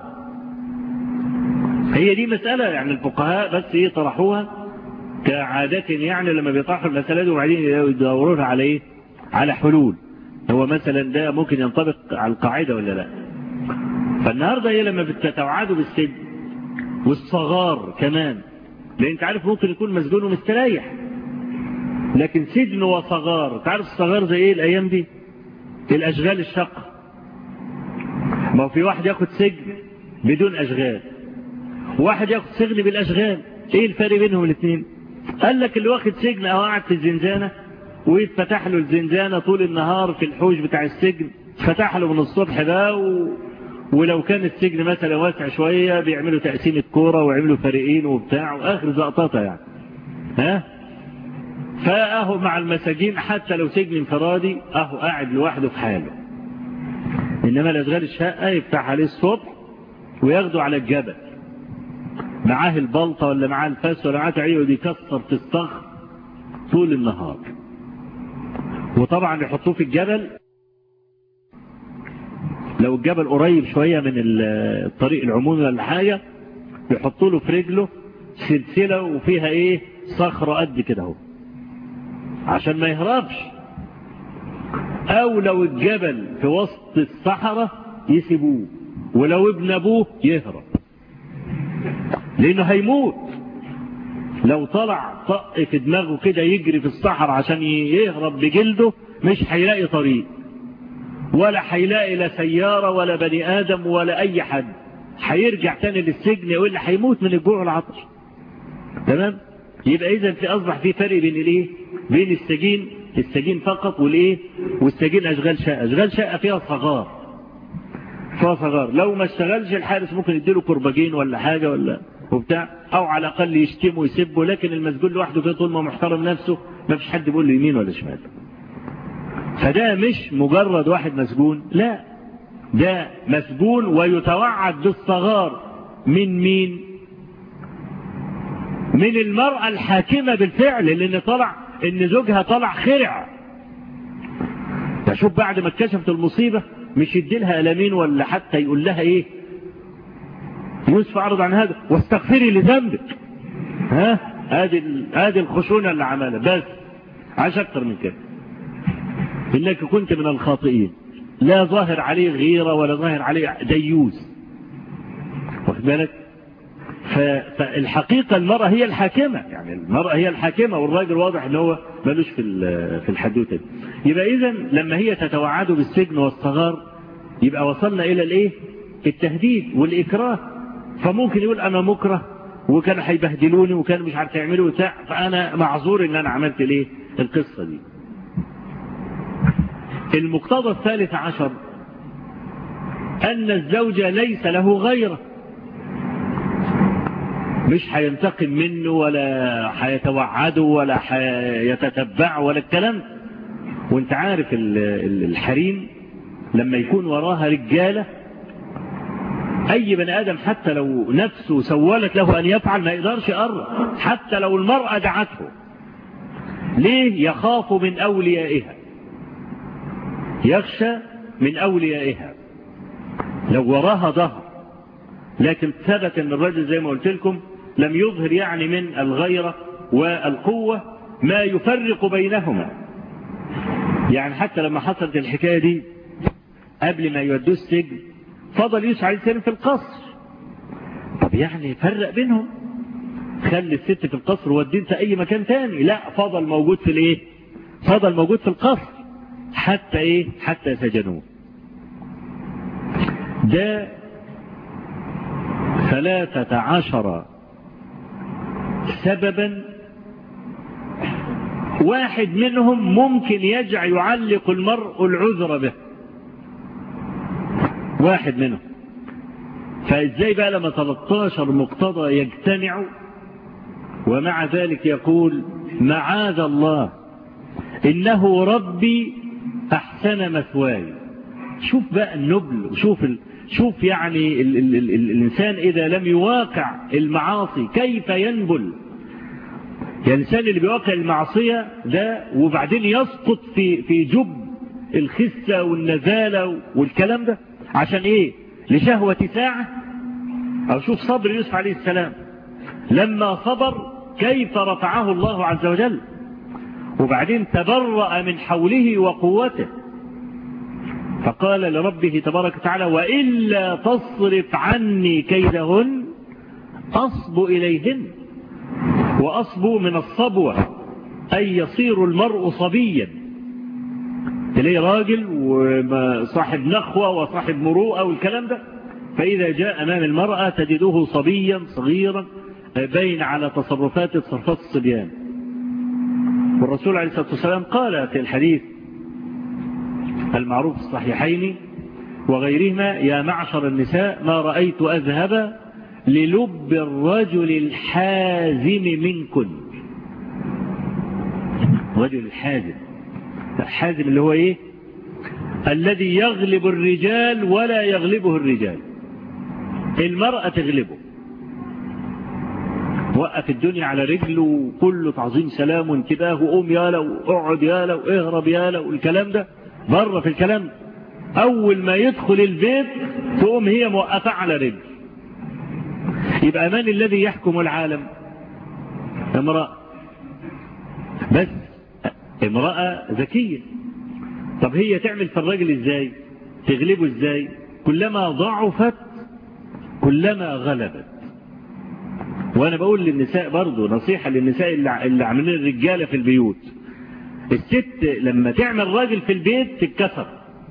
هي دي مسألة يعني الفقهاء بس يطرحوها كعادة، يعني لما بيطرحوا المسألة دي وبعدين يدورونها على ايه؟ على حلول. هو مثلا ده ممكن ينطبق على القاعدة ولا لا؟ فالنهاردة هي لما بتتوعدوا بالسجن والصغار كمان، لان انت عارف ممكن يكون مسجون ومستريح، لكن سجن وصغار، تعرف الصغار زي ايه الايام دي؟ الاشغال الشاقة. ما هو في واحد ياخد سجن بدون اشغال، واحد ياخد سجن بالاشغال. ايه الفرق بينهم الاثنين؟ قال لك اللي واخد سجن او قاعد في الزنزانة ويتفتح له الزنزانة طول النهار في الحوش بتاع السجن، فتح له من الصبح ده و... ولو كان السجن مثلا واسع شوية بيعملوا تقسيمة كورة ويعملوا فريقين وبتاع واخر زقططة يعني. ها؟ فاهو مع المساجين حتى لو سجن انفرادي اهو قاعد لوحده في حاله. انما الاشغال الشقة يفتح عليه الصبح وياخده على الجبل، معاه البلطة ولا معاه الفاس ولا معاه تعيه ودي يكسر في الصخر طول النهار. وطبعا يحطوه في الجبل، لو الجبل قريب شوية من الطريق العمومي ولا حاجة يحطوا له في رجله سلسلة وفيها ايه صخرة قد كده اهو عشان ما يهربش. او لو الجبل في وسط الصحراء يسيبوه، ولو ابن ابوه يهرب لانه هيموت. لو طلع طق في دماغه كده يجري في الصحراء عشان يهرب بجلده مش هيلاقي طريق، ولا هيلاقي لا سيارة ولا بني آدم ولا أي حد، هيرجع تاني للسجن يقول لي هيموت من الجوع والعطش. تمام؟ يبقى إذا في أصبح في فرق بين الإيه؟ بين السجين السجين فقط والإيه؟ والسجين أشغال شقة. أشغال شقة فيها صغار، فيها صغار لو ما اشتغلش الحارس ممكن يديله كرباجين ولا حاجة ولا وبتاع، أو على الأقل يشتمه ويسبه. لكن المسجون لوحده كده طول ما محترم نفسه ما فيش حد بيقول له يمين ولا شمال. فده مش مجرد واحد مسجون، لا ده مسجون ويتوعد بالصغار. من مين؟ من المرأة الحاكمة بالفعل، لأن طلع إن زوجها طلع خرع. تشوف بعد ما اتكشفت المصيبة مش يديلها ألمين ولا حتى يقول لها إيه يوسف أعرض عن هذا واستغفري لذنبك. ها هذه هذه الخشونة اللي عملها، بس عاش أكتر من كده. إنك كنت من الخاطئين، لا ظاهر عليه غيرة ولا ظاهر عليه ديوز. واخد بالك؟ فالحقيقة المرأة هي الحاكمة، يعني المرأة هي الحاكمة والراجل واضح ان هو مالوش في في الحدوتة. يبقى إذا لما هي تتوعد بالسجن والصغار يبقى وصلنا إلى الإيه؟ التهديد والإكراه. فممكن يقول أنا مكره وكانوا هيبهدلوني وكانوا مش عارف يعملوا بتاع، فأنا معذور إن أنا عملت الإيه؟ القصة دي. المقتضى الثالث عشر أن الزوج ليس له غيره، مش هينتقم منه ولا هيتوعده ولا هيتتبعه ولا الكلام. وانت عارف الحريم لما يكون وراها رجالة أي بني آدم حتى لو نفسه سولت له أن يفعل ما يقدرش يقرب، حتى لو المرأة دعته. ليه؟ يخاف من أوليائها، يخشى من أوليائها لو وراها ظهر. لكن ثبت أن الرجل زي ما قلت لكم لم يظهر يعني من الغيرة والقوة ما يفرق بينهما. يعني حتى لما حصلت الحكاية دي قبل ما يودوه السجن فضل يوسف عليه السلام في القصر. طب يعني فرق بينهم، خلي الست في القصر ودي انت أي مكان تاني. لا، فضل موجود في الايه؟ فضل موجود في القصر حتى ايه؟ حتى سجنوه. ده ثلاثة عشر سببا، واحد منهم ممكن يجعل يعلق المرء العذر به، واحد منهم. فازاي بقى لما ثلاثة عشر مقتضى يجتمع ومع ذلك يقول معاذ الله إنه ربي أحسن مثواي؟ شوف بقى النبل، وشوف ال... شوف يعني ال... ال... ال... الإنسان إذا لم يواقع المعاصي كيف ينبل. يعني الإنسان اللي بيواقع المعصية ده وبعدين يسقط في في جب الخسة والنزالة والكلام ده عشان ايه؟ لشهوة ساعة. او شوف صبر يوسف عليه السلام لما صبر كيف رفعه الله عز وجل، وبعدين تبرأ من حوله وقوته، فقال لربه تبارك وتعالى وإلا تصرف عني كيدهن أصب إليهن. وأصب من الصبوة أي يصير المرء صبيا، تلاقي راجل وصاحب نخوة وصاحب مروءة والكلام ده، فإذا جاء أمام المرأة تجده صبيا صغيرا بين على تصرفات تصرفات الصبيان. والرسول عليه الصلاة والسلام قال في الحديث المعروف في الصحيحين وغيرهما يا معشر النساء ما رأيت أذهب للب الرجل الحازم منكن. الرجل الحازم، الحازم اللي هو ايه؟ الذي يغلب الرجال ولا يغلبه الرجال. المرأة تغلبه، وقف الدنيا على رجله وكله تعظيم سلام وانتباه وقوم يالا واقعد يالا واهرب يالا والكلام ده بره في الكلام ده. اول ما يدخل البيت تقوم هي موقفة على رجل. يبقى من الذي يحكم العالم؟ امرأة، بس امرأة ذكية. طب هي تعمل في الرجل ازاي؟ تغلبه ازاي؟ كلما ضعفت كلما غلبت. وانا بقول للنساء برضو نصيحة للنساء اللي عاملين الرجالة في البيوت، الست لما تعمل راجل في البيت تتكسر.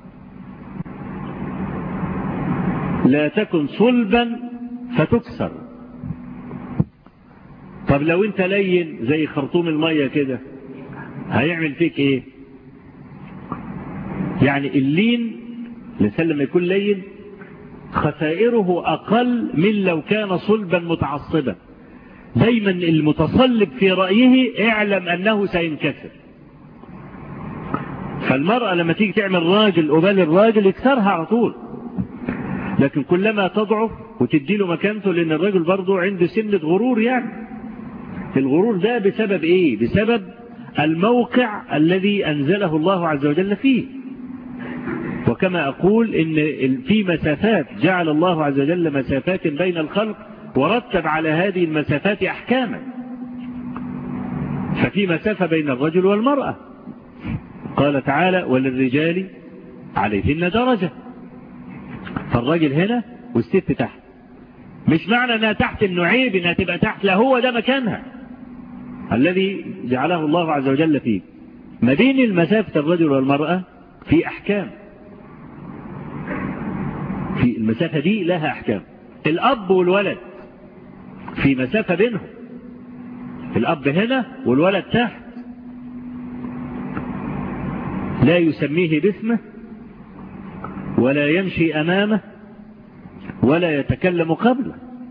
لا تكن صلبا فتكسر. طب لو انت لين زي خرطوم المية كده هيعمل فيك ايه؟ يعني اللين الانسان لما يكون لين خسائره اقل من لو كان صلبا متعصبا. دايما المتصلب في رأيه اعلم انه سينكسر. فالمرأة لما تيجي تعمل راجل قبال الراجل يكسرها على طول، لكن كلما تضعف وتديله مكانته، لان الراجل برضه عنده سنة غرور. يعني الغرور ده بسبب ايه؟ بسبب الموقع الذي انزله الله عز وجل فيه. وكما اقول ان في مسافات جعل الله عز وجل مسافات بين الخلق ورتب على هذه المسافات احكاما. ففي مسافة بين الرجل والمرأة، قال تعالى وللرجال عليهن درجة. فالراجل هنا والست تحت. مش معنى انها تحت انه عيب انها تبقى تحت، لا، هو ده مكانها الذي جعله الله عز وجل فيه. ما بين المسافة الرجل والمرأة في احكام، في المسافة دي لها احكام. الاب والولد في مسافة بينهم، الاب هنا والولد تحت، لا يسميه باسمه ولا يمشي امامه ولا يتكلم قبله.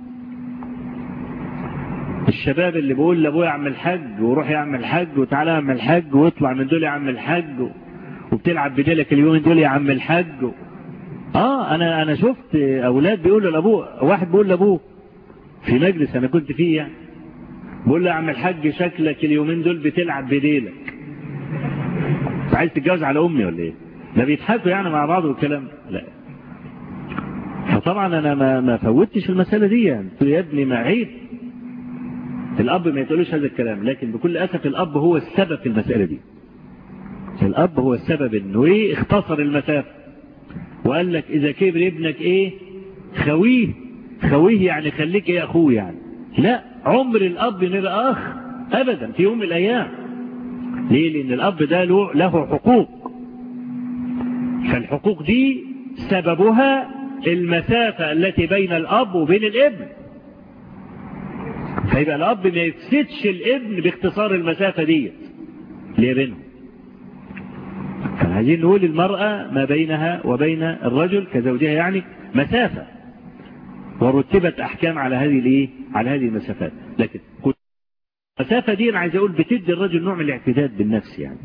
الشباب اللي بيقول لابويا اعمل حج وروح يعمل حج وتعالى اعمل حج واطلع من دول يعمل حج وبتلعب بديلك اليومين دول يعمل حج و... اه انا انا شفت اولاد بيقولوا لابوه، واحد بيقول لابوه في مجلس انا كنت فيه يعني، بيقول له اعمل حج شكلك اليومين دول بتلعب بديلك، عايز تتجوز على امي ولا ايه؟ ده بيضحكوا يعني مع بعض والكلام. لا، فطبعا انا ما ما فوتش المساله دي. يعني يا ابني ما عيب الاب ما يقولوش هذا الكلام، لكن بكل اسف الاب هو السبب في المساله دي. الاب هو السبب انه ايه؟ اختصر المسافه وقال لك اذا كبر ابنك ايه؟ خويه. خويه يعني خليك ايه؟ اخوه يعني. لا، عمر الاب ما يبقى اخ ابدا في يوم من الايام. ليه؟ لان الاب ده له له حقوق، فالحقوق دي سببها المسافة التي بين الاب وبين الابن. فيبقى الاب ما يفسدش الابن باختصار المسافة دي اللي بينهم. فعايزين نقول المرأة ما بينها وبين الرجل كزوجها يعني مسافة، ورتبت احكام على هذه الايه؟ على هذه المسافات. لكن المسافة دي انا عايز اقول بتدي الرجل نوع من الاعتداد بالنفس. يعني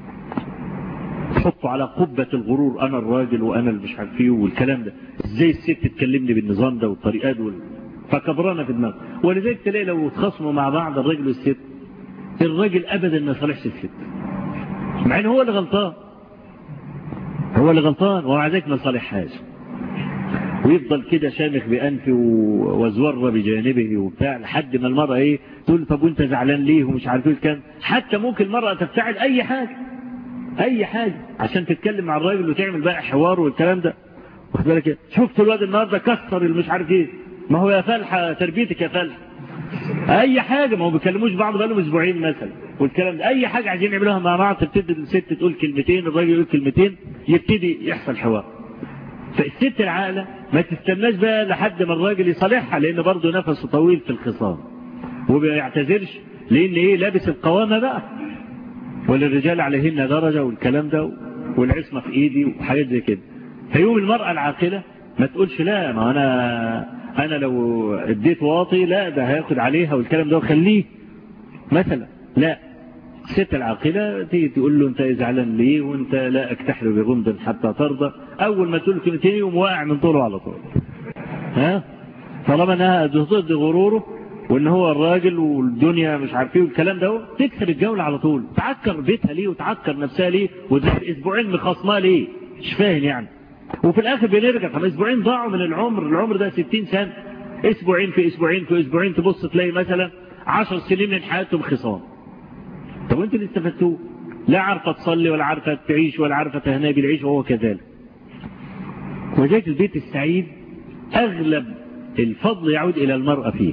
تحطه على قبة الغرور، انا الراجل وانا اللي مش عارف ايه والكلام ده. ازاي الست تكلمني بالنظام ده والطريقات وال... فكبرنا في دماغه. ولذلك تلاقي لو اتخاصموا مع بعض الراجل والست، الراجل ابدا ما يصالحش الست مع ان هو اللي غلطان. هو اللي غلطان ومع ذلك ما صالحهاش، ويفضل كده شامخ بأنفه وزور بجانبه وبتاع لحد ما المرأة ايه تقول طب وانت زعلان ليه ومش عارف ايه الكلام. حتى ممكن المرأة تفتعل اي حاجة اي حاجة عشان تتكلم مع الراجل وتعمل بقى حوار والكلام ده. واخد بالك شفت الواد النهارده كسر المش عارف ايه، ما هو يا فالحة تربيتك يا فالحة. اي حاجة، ما هو بيكلموش بعض بقالهم اسبوعين مثلا والكلام ده، اي حاجة عايزين يعملوها مع بعض تبتدي الست تقول كلمتين الراجل يقول كلمتين يبتدي يحصل حوار. فالست العاقلة ما تستناش بقى لحد ما الراجل يصالحها، لان برضه نفسه طويل في الخصام وبيعتذرش لان ايه لابس القوامة بقى، وللرجال عليهن درجة والكلام ده والعصمة في ايدي وحاجات زي كده. فيوم المرأة العاقلة ما تقولش لا ما انا انا لو اديت واطي لا ده هياخد عليها والكلام ده وخليه مثلا. لا، الست العاقلة تيجي تقول له انت زعلان ليه وانت لا اكتحل بغمض حتى ترضى، اول ما تقول كلمتين يقوم واقع من طوله على طول. ها طالما انها ضد غروره وان هو الراجل والدنيا مش عارف ايه والكلام ده تكسب الجولة على طول. تعكر بيتها ليه وتعكر نفسها ليه واسبوعين مخاصماه ليه مش فاهم يعني. وفي الاخر بنرجع طب اسبوعين ضاعوا من العمر، العمر ده ستين سنة، اسبوعين في اسبوعين في اسبوعين تبص تلاقي مثلا عشر سنين من حياتهم خصام. طب وانت اللي استفدتوه لا عارفة تصلي ولا عارفة تعيش ولا عارفة تهنى بالعيش وهو كذلك. وذلك البيت السعيد اغلب الفضل يعود الى المرأة فيه،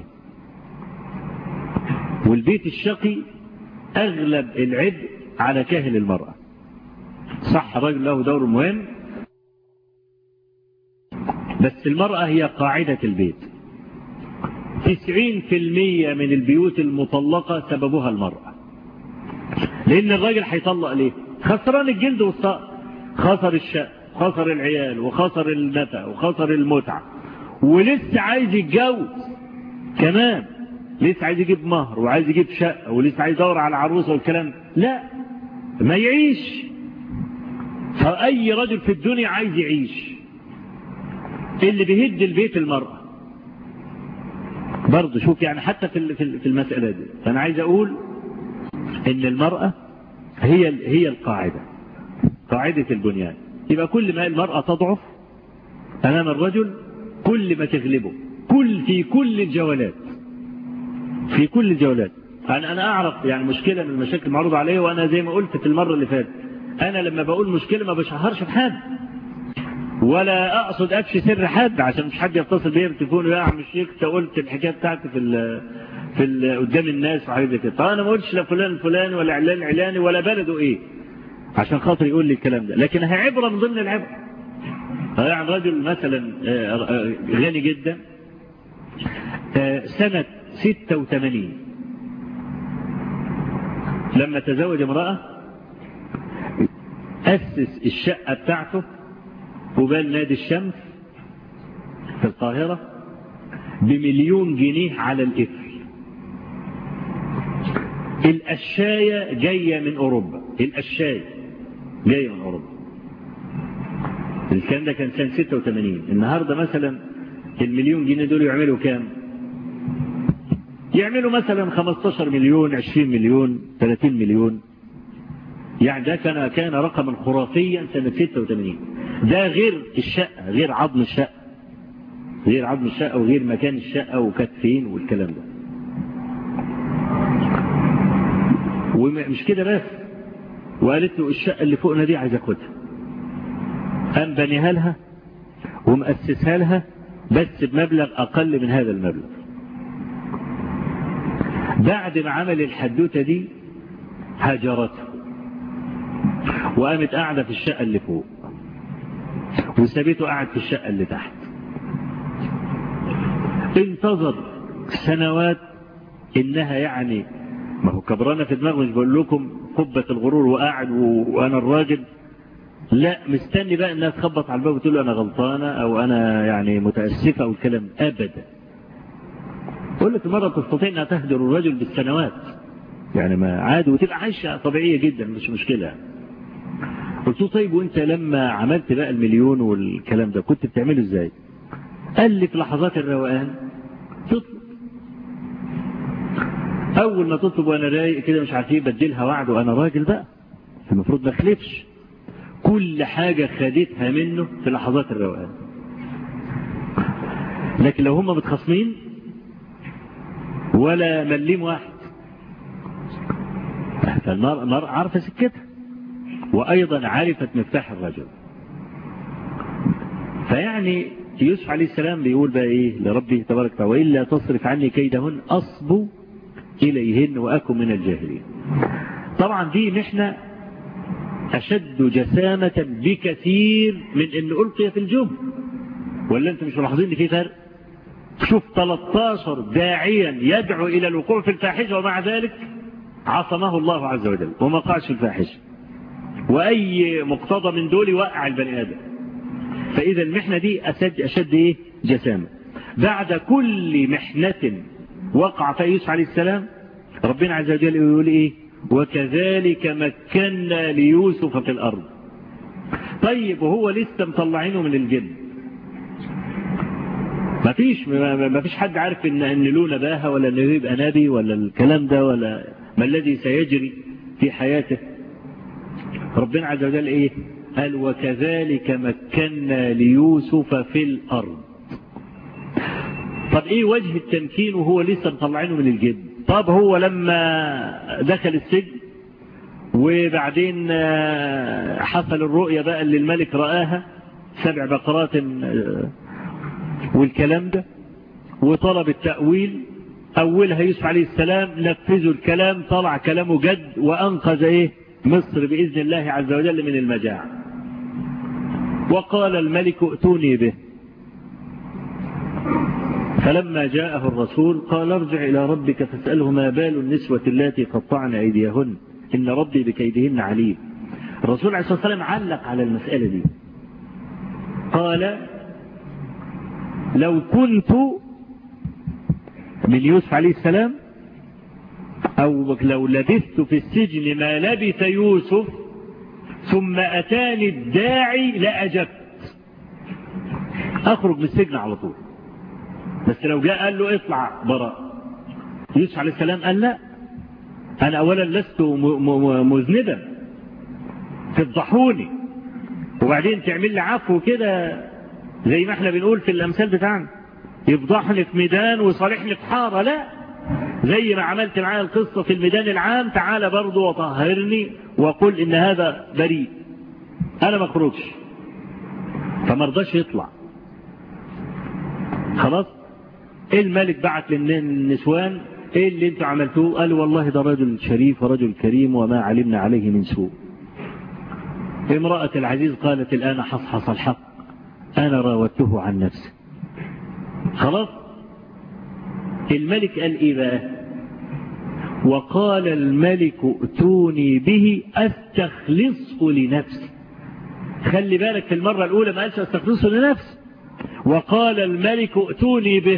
والبيت الشقي اغلب العبء على كاهل المرأة. صح الرجل له دور مهم بس المرأة هي قاعدة البيت. تسعين في المية من البيوت المطلقة سببها المرأة، لأن الراجل هيطلق ليه؟ خسران الجلد والصقر، خسر الشقة خسر العيال وخسر النفع وخسر المتعة ولسه عايز يتجوز كمان، لسه عايز يجيب مهر وعايز يجيب شقة ولسه عايز يدور على عروسة والكلام. لا ما يعيش. فأي رجل في الدنيا عايز يعيش، اللي بيهد البيت المرأة برضه. شوف يعني حتى في في المسألة دي فأنا عايز أقول إن المرأة هي هي القاعدة، قاعدة البنيان. يبقى كل ما المرأة تضعف أمام الرجل كل ما تغلبه كل في كل الجولات في كل الجولات. أنا أنا أعرف يعني مشكلة من المشاكل المعروضة عليه، وأنا زي ما قلت في المرة اللي فاتت أنا لما بقول مشكلة ما بشهرش في حد ولا اقصد افشي سر حد عشان مش حد يتصل بيا بالتليفون يا عم الشيخ انت قلت الحكايه بتاعتي في ال في ال قدام الناس وحاجات زي كده. طبعا انا ما قلتش لا فلان الفلاني ولا علان علاني ولا بلده ايه عشان خاطر يقول لي الكلام ده، لكن هي عبره من ضمن العبر. يعني رجل مثلا غني جدا سنه ستة وثمانين لما تزوج امراه اسس الشقه بتاعته قبال نادي الشمس في القاهرة بمليون جنيه على الإثر. الأشاية جاية من أوروبا، الأشاية جاية من أوروبا. الكلام ده كان سنة ستة وثمانين. النهاردة مثلا المليون جنيه دول يعملوا كام؟ يعملوا مثلا خمستاشر مليون عشرين مليون ثلاثين مليون. يعني ده كان كان رقما خرافيا سنة ستة وثمانين. ده غير الشقة، غير عظم الشقة، غير عظم الشقة وغير مكان الشقة وكانت فين والكلام ده. ومش كده بس، وقالت له الشقة اللي فوقنا دي عايز اخدها. قام بنيها لها ومؤسسها لها بس بمبلغ اقل من هذا المبلغ. بعد ما عمل الحدوتة دي هاجرته وقامت قاعدة في الشقة اللي فوق وسابته قاعد في الشقة اللي تحت. انتظر سنوات انها يعني ما هو كبرانة في دماغه، مش بقول لكم قبة الغرور وقاعد وانا الراجل، لا مستني بقى انها تخبط على الباب وتقول له انا غلطانة او انا يعني متأسفة او الكلام. ابدا. قول لك المرة تستطيع انها تهدر الرجل بالسنوات يعني ما عاد وتبقى عايشة طبيعية جدا مش مشكلة. قلت له طيب وانت لما عملت بقى المليون والكلام ده كنت بتعمله ازاي؟ قال لي في لحظات الروقان تطلب، اول ما تطلب وانا رايق كده مش عارف ايه بديلها وعد وانا راجل بقى المفروض ما اخلفش. كل حاجة خدتها منه في لحظات الروقان. لكن لو هم متخاصمين ولا مليم واحد، فالنار النار عارفة سكتها، وأيضا عرفت مفتاح الرجل. فيعني يوسف عليه السلام بيقول بقى إيه لربه تبارك وتعالى: وإلا تصرف عني كيدهن أصب إليهن وأكن من الجاهلين. طبعا دي محنة أشد جسامة بكثير من أن ألقي في الجب. ولا أنتم مش ملاحظين ان في فرق؟ شوف ثلاثة عشر داعيا يدعو إلى الوقوع في الفاحشة ومع ذلك عصمه الله عز وجل وما قعش في الفاحشة، وأي مقتضى من دول يوقع البني آدم. فإذا المحنة دي أشد, أشد إيه؟ جسامة. بعد كل محنة وقع في يوسف عليه السلام ربنا عز وجل يقول إيه؟ وكذلك مكنا ليوسف في الأرض. طيب وهو لسه مطلعينه من الجن، ما فيش ما فيش حد عارف ان ان له نباهه ولا انه يبقى نبي ولا الكلام ده، ولا ما الذي سيجري في حياته. ربنا عز وجل ايه؟ قال وكذلك مكنا ليوسف في الارض. طب ايه وجه التمكين وهو لسه مطلعينه من الجن؟ طب هو لما دخل السجن وبعدين حصل الرؤيا بقى اللي الملك رآها سبع بقرات والكلام ده، وطلب التأويل. أولها يوسف عليه السلام نفذوا الكلام، طلع كلامه جد وأنقذ إيه؟ مصر بإذن الله عز وجل من المجاعة. وقال الملك ائتوني به. فلما جاءه الرسول قال ارجع إلى ربك فاسأله ما بال النسوة التي قطعن أيديهن إن ربي بكيدهن عليم. الرسول عليه الصلاة والسلام علق على المسألة دي، قال لو كنت من يوسف عليه السلام أو لو لبثت في السجن ما لبث يوسف ثم أتاني الداعي لأجبت، أخرج من السجن على طول. بس لو جاء قال له اطلع براء، يوسف عليه السلام قال لا، أنا أولا لست مذنبا تفضحوني وبعدين تعمل لي عفو كده زي ما احنا بنقول في الأمثال بتاعنا، يفضحني في ميدان ويصالحني في حارة. لا، زي ما عملت معايا القصة في الميدان العام تعال برضو وطهرني وقل إن هذا بريء، أنا ما اخرجش. فما رضاش يطلع. خلاص الملك بعت للنسوان ايه اللي انتوا عملتوه؟ قالوا والله ده رجل شريف ورجل كريم وما علمنا عليه من سوء. امرأة العزيز قالت الآن حصحص الحق أنا راودته عن نفسه. خلاص الملك قال إيه بقى؟ وقال الملك ائتوني به أستخلصه لنفسي. خلي بالك في المرة الأولى ما قالش أستخلصه لنفسي، وقال الملك ائتوني به،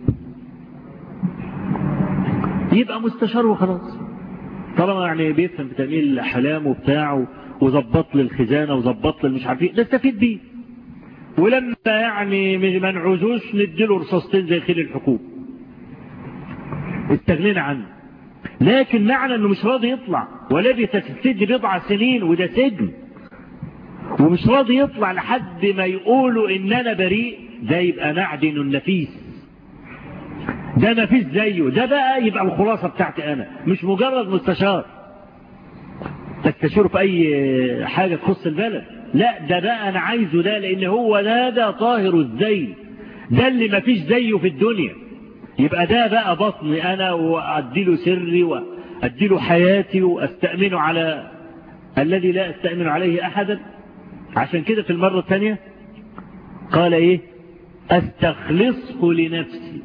يبقى مستشار وخلاص. طالما يعني بيفهم في تأمين الأحلام وبتاعه وظبط لي الخزانة وظبط لي مش عارفين نستفيد بيه، ولما يعني ما نعوزوش نديله رصاصتين زي خيل الحكومة استغنينا عنه. لكن معنى انه مش راضي يطلع ولبث في السجن بضع سنين وده سجن ومش راضي يطلع لحد ما يقولوا ان انا بريء، ده يبقى معدن نفيس، ده ما فيش زيه. ده بقى يبقى الخلاصة بتاعتي انا، مش مجرد مستشار تستشيره في اي حاجة تخص البلد، لا ده بقى انا عايزه ده، لان هو ده ده طاهر الزين، ده اللي ما فيش زيه في الدنيا. يبقى ده بقى بطني انا واديله سري واديله حياتي واستأمنه على الذي لا استأمن عليه احدا. عشان كده في المرة الثانية قال ايه؟ استخلصه لنفسي.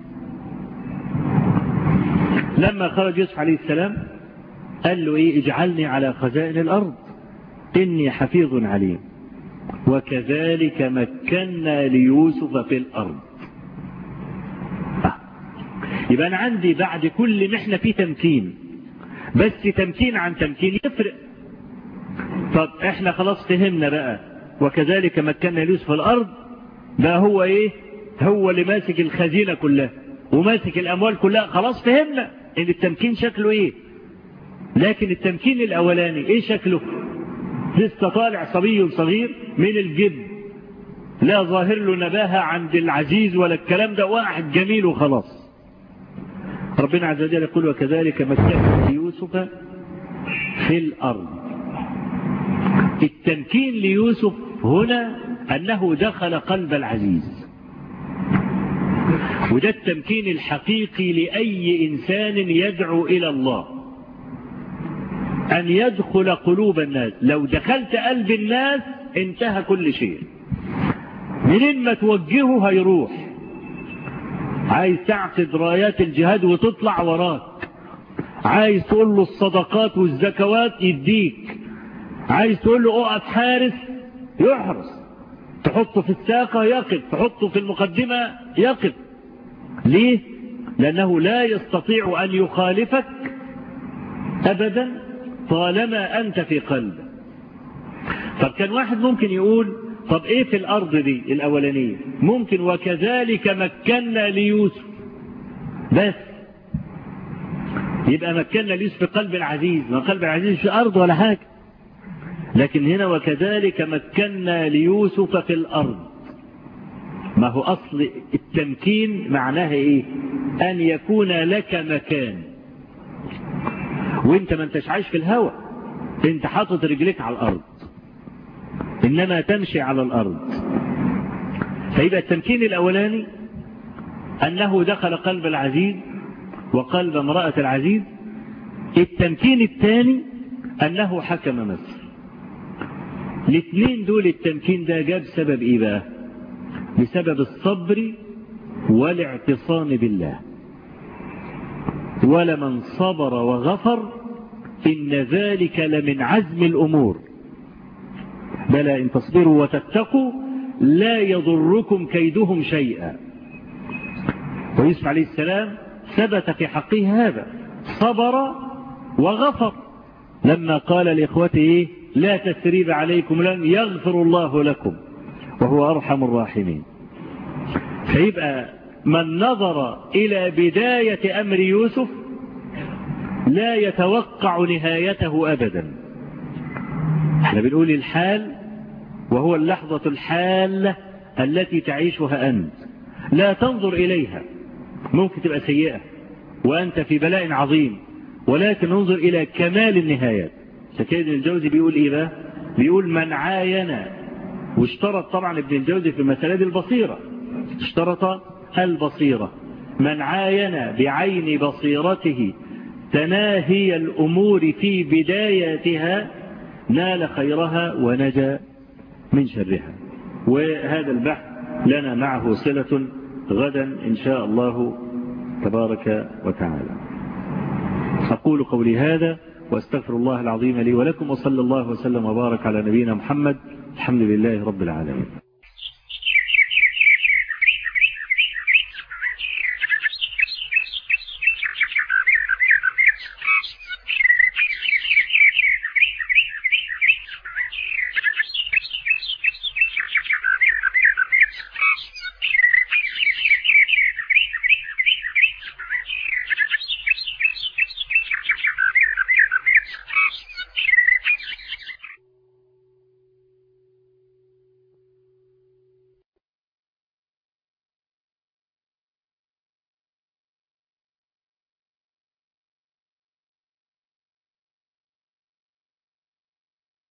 لما خرج يوسف عليه السلام قال له ايه؟ اجعلني على خزائن الارض اني حفيظ عليم وكذلك مكنا ليوسف في الارض. يبقى انا عندي بعد كل محنة في تمكين، بس تمكين عن تمكين يفرق. طب احنا خلاص فهمنا بقى وكذلك مكنا ليوسف في الارض، بقى هو ايه؟ هو اللي ماسك الخزينة كلها وماسك الاموال كلها. خلاص فهمنا ان التمكين شكله ايه. لكن التمكين الاولاني ايه شكله؟ لسه طالع صبي صغير من الجب، لا ظاهر له نباهة عند العزيز ولا الكلام ده، واحد جميل وخلاص. ربنا عز وجل يقول وكذلك مكنا ليوسف في الأرض. التمكين ليوسف هنا أنه دخل قلب العزيز، وده التمكين الحقيقي لأي إنسان يدعو إلى الله، أن يدخل قلوب الناس. لو دخلت قلب الناس انتهى كل شيء، منين ما توجهه هيروح. عايز تعقد رايات الجهاد وتطلع وراك، عايز تقول له الصدقات والزكوات يديك، عايز تقول له اقف حارس يحرس، تحطه في الساقة يقف، تحطه في المقدمة يقف. ليه؟ لأنه لا يستطيع أن يخالفك أبدا طالما أنت في قلبه. فكان واحد ممكن يقول طب ايه في الأرض دي الأولانية؟ ممكن وكذلك مكنا ليوسف بس، يبقى مكنا ليوسف في قلب العزيز، ما قلب العزيز في أرض ولا حاجة. لكن هنا وكذلك مكنا ليوسف في الأرض. ما هو أصل التمكين معناها إيه؟ أن يكون لك مكان، وانت ما انتش عايش في الهواء، انت حاطط رجليك على الأرض، إنما تمشي على الأرض. فيبقى التمكين الأولاني أنه دخل قلب العزيز وقلب امرأة العزيز. التمكين الثاني أنه حكم مصر. الاثنين دول التمكين ده جاب سبب إيه بقى؟ بسبب الصبر والاعتصام بالله. ولمن صبر وغفر إن ذلك لمن عزم الأمور. بلى إن تصبروا وتتقوا لا يضركم كيدهم شيئا. ويوسف عليه السلام ثبت في حقه هذا، صبر وغفر لما قال لإخوته لا تثريب عليكم لن يغفر الله لكم وهو أرحم الراحمين. فيبقى من نظر إلى بداية أمر يوسف لا يتوقع نهايته أبدا. احنا بنقول الحال وهو اللحظة الحالة التي تعيشها أنت، لا تنظر إليها، ممكن تبقى سيئة وأنت في بلاء عظيم، ولكن انظر إلى كمال النهايات. سيد الجوزي بيقول إيه بقى؟ بيقول من عاين، واشترط طبعا ابن الجوزي في مسألة البصيرة، اشترط البصيرة، من عاين بعين بصيرته تناهي الأمور في بداياتها نال خيرها ونجا من شرها. وهذا البحث لنا معه صلة غدا إن شاء الله تبارك وتعالى. أقول قولي هذا وأستغفر الله العظيم لي ولكم، وصلى الله وسلم وبارك على نبينا محمد. الحمد لله رب العالمين.